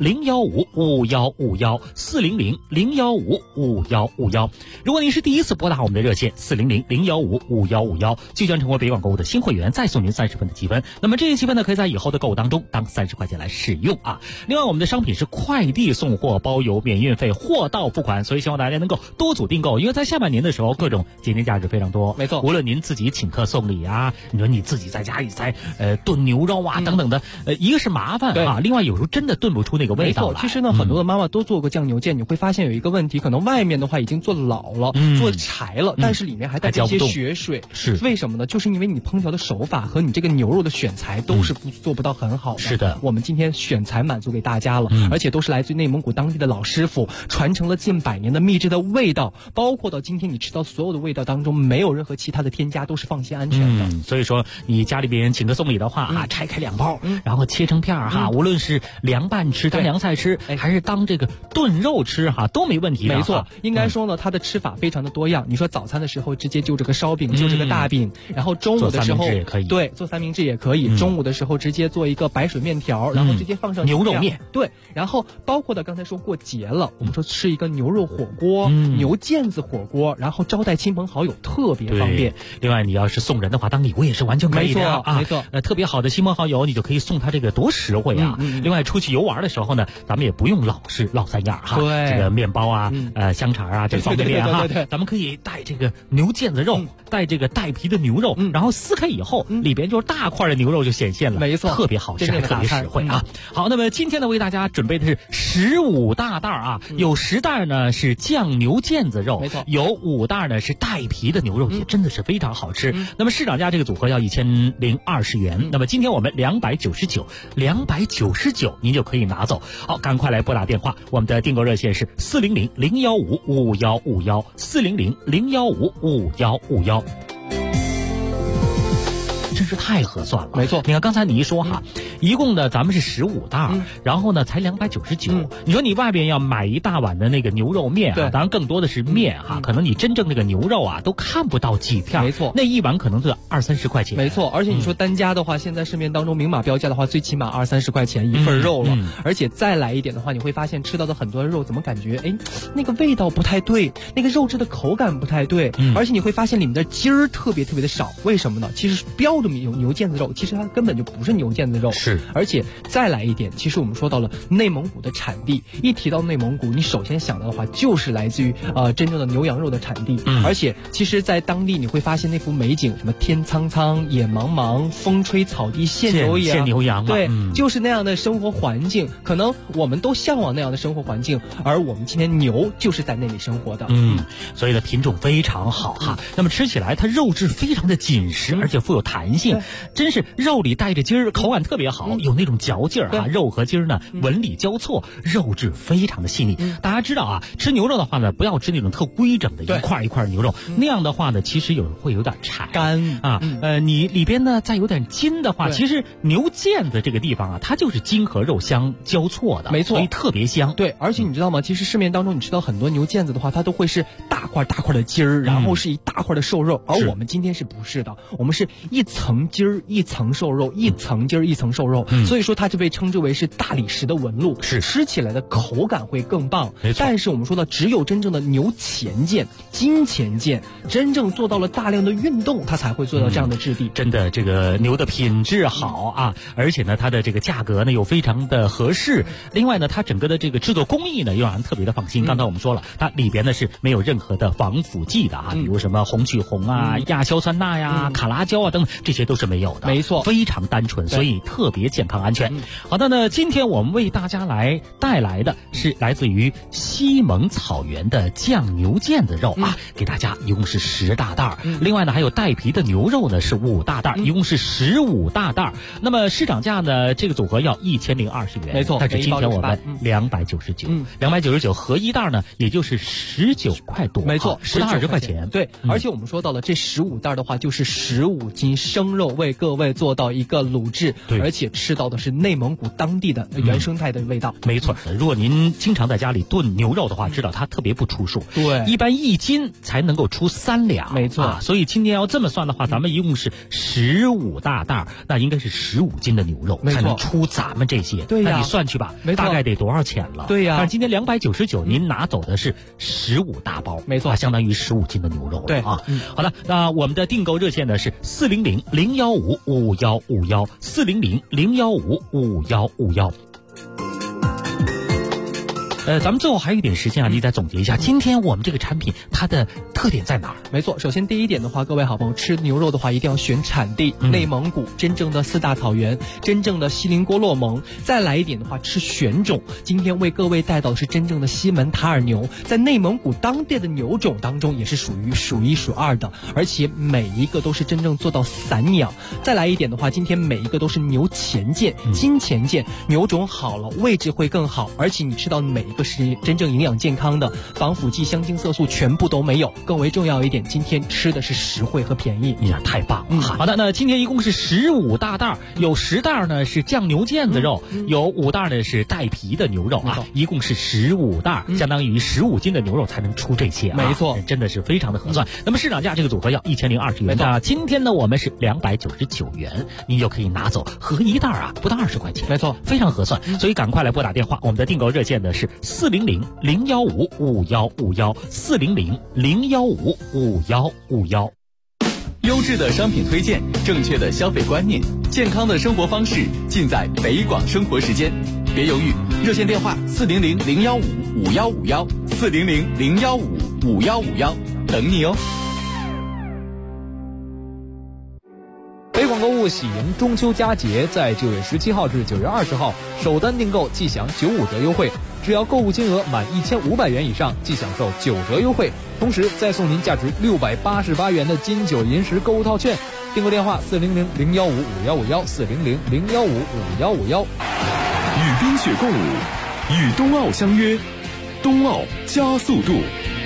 Speaker 11: ，400-015-5151，400-015-5151。如果您是第一次拨打我们的热线400-015-5151，就将成为北广购物的新会员，再送您30分的积分。那么这些积分呢，可以在以后的购物当中当30块钱来使用啊。另外，我们的商品是快递送货，包邮免运费，货到付款，所以希望大家能够多组订购，因为在下半年的时候，各种节点价值非常多。
Speaker 19: 没错，
Speaker 11: 无论您自己请客送礼啊，你说你自己在家里在炖牛肉啊等等的，一个是麻烦啊，另外有时候真的炖不出那个味道来。
Speaker 19: 没错，其实呢，很多的妈妈都做过酱牛腱，你会发现有一个问题，可能外面的话已经做老了，做柴了，但是里面还带着一些血水。
Speaker 11: 是
Speaker 19: 为什么呢？就是因为你烹调的手法和你这个牛肉的选材都是做不到很好的。
Speaker 11: 是的，
Speaker 19: 我们今天选材满足给大家了，而且都是来自于内蒙古当地的老师傅，传承了近100年的秘制的味道，包括到今天你吃到所有的味道当中，没有任何其他的添加，都是放心安全的。
Speaker 11: 所以说你家里边请客送礼的话啊，拆开2包，然后切成片哈，无论是凉拌吃、当凉菜吃，还是当这个炖肉吃哈，都没问题的。
Speaker 19: 没错，应该说呢，它的吃法非常的多样。你说早餐的时候直接就这个烧饼，就这个大饼，然后中午的时候对，做三明治也可以。中午的时候直接做一个白水面条，然后直接放上
Speaker 11: 牛肉面。
Speaker 19: 对，然后包括的刚才说过节了，我们说吃一个牛肉火锅、牛腱子火锅，然后招待亲朋好友特别方便。
Speaker 11: 另外，你要是送人的话，当礼物也是完全可以的啊。
Speaker 19: 没错，
Speaker 11: 特别好的亲朋好友，你就可以送他这个多实惠啊。另外，出去游玩的时候呢，咱们也不用老是落3样哈。
Speaker 19: 对，
Speaker 11: 这个面包啊，香肠啊，这方便面哈。咱们可以带这个牛腱子肉，带这个带皮的牛肉，然后撕开以后，里边就是大块的牛肉就显现了。
Speaker 19: 没错，
Speaker 11: 特别好吃，还特别实惠啊。好，那么今天呢，为大家准备的是15大袋啊，有10袋呢是酱牛腱子肉，
Speaker 19: 没错，
Speaker 11: 有5袋呢是带皮的牛肉，也真的是非常好吃。那么市场价这个组合要1020元，那么今天我们299，您就可以拿走。好，赶快来拨打电话，我们的订购热线是400-015-5151，400-015-5151。真是太合算了，
Speaker 19: 没错。
Speaker 11: 你看刚才你一说哈，一共呢咱们是15袋，然后呢才299。你说你外边要买一大碗的那个牛肉面啊，当然更多的是面哈，可能你真正那个牛肉啊都看不到几片，
Speaker 19: 没错，
Speaker 11: 那一碗可能就20-30块钱，
Speaker 19: 没错。而且你说单价的话，现在市面当中明码标价的话，最起码20-30块钱一份肉了，而且再来一点的话，你会发现吃到的很多肉怎么感觉那个味道不太对，那个肉质的口感不太对，而且你会发现里面的筋儿特别的少，为什么呢？其实标的牛腱子肉，其实它根本就不是牛腱子肉，
Speaker 11: 是。
Speaker 19: 而且再来一点，其实我们说到了内蒙古的产地，一提到内蒙古，你首先想到的话就是来自于真正的牛羊肉的产地，而且其实在当地你会发现那幅美景，什么天苍苍野茫茫，风吹草低见牛羊，对，就是那样的生活环境，可能我们都向往那样的生活环境，而我们今天牛就是在那里生活的，
Speaker 11: 所以的品种非常好哈。那么吃起来它肉质非常的紧实，而且富有弹性，真是肉里带着筋儿，口感特别好，有那种嚼劲儿哈。肉和筋儿呢纹理交错，肉质非常的细腻。大家知道啊，吃牛肉的话呢，不要吃那种特规整的一块一块牛肉，那样的话呢，其实会有点柴
Speaker 19: 干
Speaker 11: 啊。你里边呢再有点筋的话，其实牛腱子这个地方啊，它就是筋和肉相交错的，
Speaker 19: 没错，
Speaker 11: 所以特别香。
Speaker 19: 对，而且你知道吗？其实市面当中你吃到很多牛腱子的话，它都会是大块的筋儿，然后是一大块的瘦肉，而我们今天是不是的？我们是一层筋儿一层瘦肉，一层筋儿一层瘦肉，所以说它就被称之为是大理石的纹路，
Speaker 11: 是
Speaker 19: 吃起来的口感会更棒。
Speaker 11: 没错。
Speaker 19: 但是我们说到，只有真正的牛前腱、筋前腱，真正做到了大量的运动，它才会做到这样的质地。
Speaker 11: 真的，这个牛的品质好啊，而且呢，它的这个价格呢又非常的合适。另外呢，它整个的这个制作工艺呢又让人特别的放心。刚才我们说了，它里边呢是没有任何的防腐剂的啊，比如什么红曲红啊、亚硝酸钠呀、卡拉胶啊等等，这些都是没有的。
Speaker 19: 没错，
Speaker 11: 非常单纯，所以特别健康安全。好的呢，今天我们为大家来带来的是来自于西蒙草原的酱牛腱子肉啊，给大家一共是10大袋。另外呢，还有带皮的牛肉呢是5大袋，一共是15大袋。那么市场价呢，这个组合要1020元，
Speaker 19: 没错。
Speaker 11: 但是今天我们299合一袋呢，也就是19块多，
Speaker 19: 没错
Speaker 11: ，10-20块钱。
Speaker 19: 对，而且我们说到了这15袋的话，就是15斤生生肉为各位做到一个卤制，而且吃到的是内蒙古当地的原生态的味道。
Speaker 11: 没错，如果您经常在家里炖牛肉的话，知道它特别不出数。
Speaker 19: 对，
Speaker 11: 一般1斤才能够出3两。
Speaker 19: 没错，
Speaker 11: 所以今天要这么算的话，咱们一共是15大袋，那应该是15斤的牛肉才能出咱们这些。
Speaker 19: 对呀，
Speaker 11: 那你算去吧，大概得多少钱了？
Speaker 19: 对呀，
Speaker 11: 但是今天299，您拿走的是15大包，
Speaker 19: 没错，
Speaker 11: 相当于15斤的牛肉了。
Speaker 19: 对
Speaker 11: 啊，好了，那我们的订购热线呢是400-015-5151，400-015-5151。咱们最后还有一点时间啊，你再总结一下，今天我们这个产品它的特点在哪儿？
Speaker 19: 没错，首先第一点的话，各位好朋友吃牛肉的话，一定要选产地，内蒙古真正的4大草原，真正的锡林郭勒盟。再来一点的话，吃选种，今天为各位带到的是真正的西门塔尔牛，在内蒙古当地的牛种当中也是属于数1数2的，而且每一个都是真正做到散养。再来一点的话，今天每一个都是牛前腱、金前腱，牛种好了，位置会更好，而且你吃到每一个是真正营养健康的，防腐剂、香精、色素全部都没有。更为重要一点，今天吃的是实惠和便宜。
Speaker 11: 呀，太棒了！好的，那今天一共是15大袋，有10袋呢是酱牛腱子肉，有5袋呢是带皮的牛肉啊，一共是15袋，相当于15斤的牛肉才能出这些啊。
Speaker 19: 没错，
Speaker 11: 真的是非常的合算。那么市场价这个组合要1020元，那今天呢我们是299元，您就可以拿走，合一袋啊不到20块钱，
Speaker 19: 没错，
Speaker 11: 非常合算。所以赶快来拨打电话，我们的订购热线呢是400-015-5151，400-015-5151。
Speaker 8: 优质的商品推荐，正确的消费观念，健康的生活方式，尽在北广生活时间。别犹豫，热线电话400-015-5151，400-015-5151，等你哦。
Speaker 9: 北广购物喜迎中秋佳节，在9月17号至9月20号，首单订购即享95折优惠，只要购物金额满1500元以上，即享受9折优惠，同时再送您价值688元的金九银十购物套券。订购电话400-015-5151，400-015-5151。
Speaker 4: 与冰雪共舞，与冬奥相约，冬奥加速度。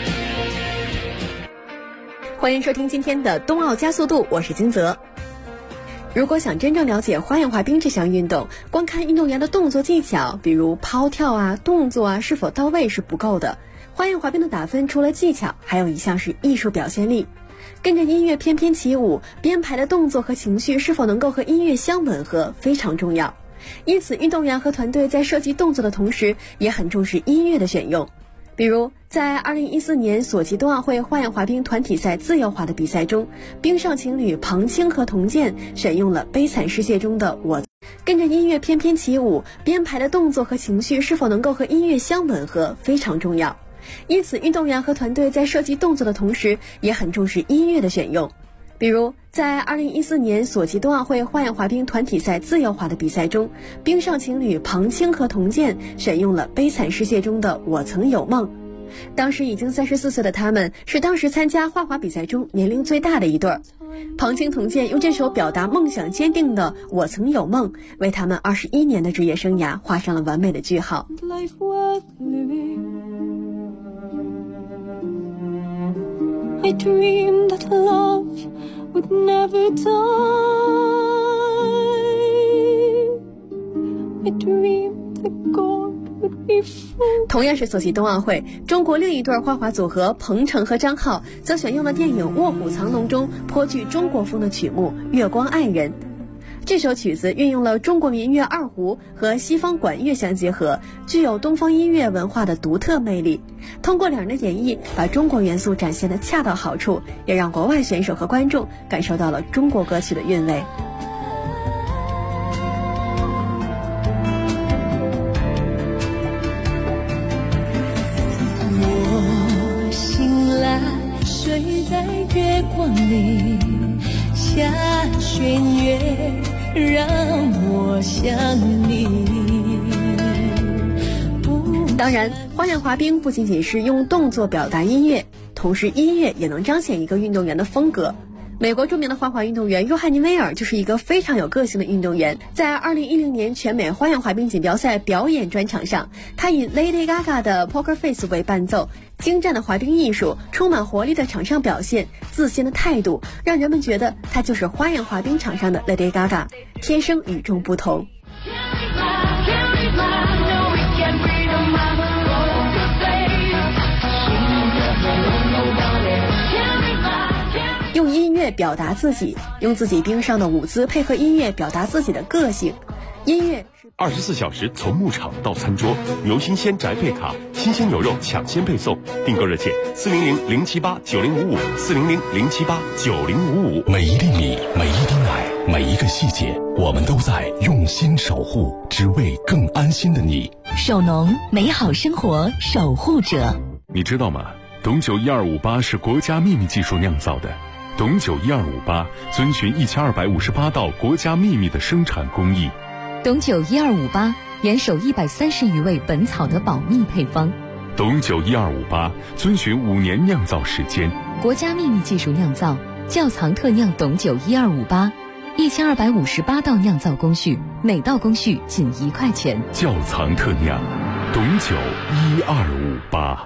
Speaker 17: 欢迎收听今天的冬奥加速度，我是金泽。如果想真正了解花样滑冰这项运动，光看运动员的动作技巧，比如抛跳啊、动作啊是否到位是不够的。花样滑冰的打分除了技巧，还有一项是艺术表现力。跟着音乐翩翩起舞，编排的动作和情绪是否能够和音乐相吻合，非常重要。因此，运动员和团队在设计动作的同时，也很重视音乐的选用。比如，在2014年索契冬奥会花样滑冰团体赛自由滑的比赛中，冰上情侣庞青和童健选用了《悲惨世界》中的我。跟着音乐翩翩起舞，编排的动作和情绪是否能够和音乐相吻合，非常重要。因此，运动员和团队在设计动作的同时，也很重视音乐的选用。比如，在2014年索契冬奥会花样滑冰团体赛自由滑的比赛中，冰上情侣庞青和童健选用了《悲惨世界》中的我曾有梦。当时已经34岁的他们，是当时参加花滑比赛中年龄最大的一对儿。庞青童健用这首表达梦想坚定的我曾有梦，为他们21年的职业生涯画上了完美的句号。
Speaker 2: I dreamed that love would never die. I dreamed that God would be free.
Speaker 17: 同样是索契冬奥会，中国另一对花滑组合彭程和张浩则选用了电影《卧虎藏龙》中颇具中国风的曲目《月光爱人》。这首曲子运用了中国民乐二胡和西方管乐相结合，具有东方音乐文化的独特魅力。通过两人的演绎，把中国元素展现得恰到好处，也让国外选手和观众感受到了中国歌曲的韵味。
Speaker 2: 我醒来，睡在月光里，下弦月让我想你。
Speaker 17: 当然，花样滑冰不仅仅是用动作表达音乐，同时音乐也能彰显一个运动员的风格。美国著名的花滑运动员约翰尼·威尔就是一个非常有个性的运动员。在2010年全美花样滑冰锦标赛表演专场上，他以 Lady Gaga 的 Poker Face 为伴奏， 精湛的滑冰艺术，充满活力的场上表现，自信的态度，让人们觉得她就是花样滑冰场上的 Lady Gaga， 天生与众不同。用音乐表达自己，用自己冰上的舞姿配合音乐表达自己的个性。音乐
Speaker 4: 24小时从牧场到餐桌，牛新鲜宅配卡，新鲜牛肉抢先配送。订购热线400-078-9055，400-078-9055。
Speaker 1: 每一粒米，每一滴奶，每一个细节，我们都在用心守护，只为更安心的你。
Speaker 3: 首农，美好生活守护者。
Speaker 8: 你知道吗？董酒1258是国家秘密技术酿造的。董酒1258遵循1258道国家秘密的生产工艺。
Speaker 3: 董酒1258严守130余味本草的保密配方。
Speaker 8: 董酒1258遵循5年酿造时间，
Speaker 3: 国家秘密技术酿造，窖藏特酿董酒1258，1258道酿造工序，每道工序仅1块钱。
Speaker 8: 窖藏特酿，董酒1258。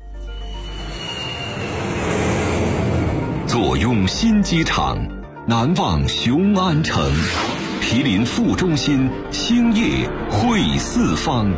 Speaker 1: 坐拥新机场，难忘雄安城，毗邻副中心，兴业汇四方。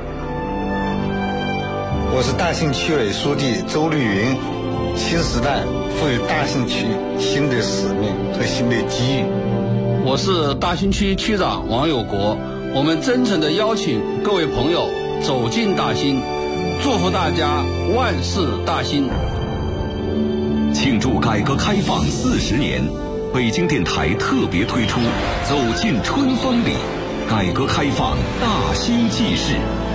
Speaker 18: 我是大兴区委书记周绿云。新时代赋予大兴区新的使命和新的机遇。
Speaker 20: 我是大兴区区长王有国。我们真诚地邀请各位朋友走进大兴，祝福大家万事大兴。
Speaker 1: 庆祝改革开放40年，北京电台特别推出《走进春风里》，改革开放大兴纪事。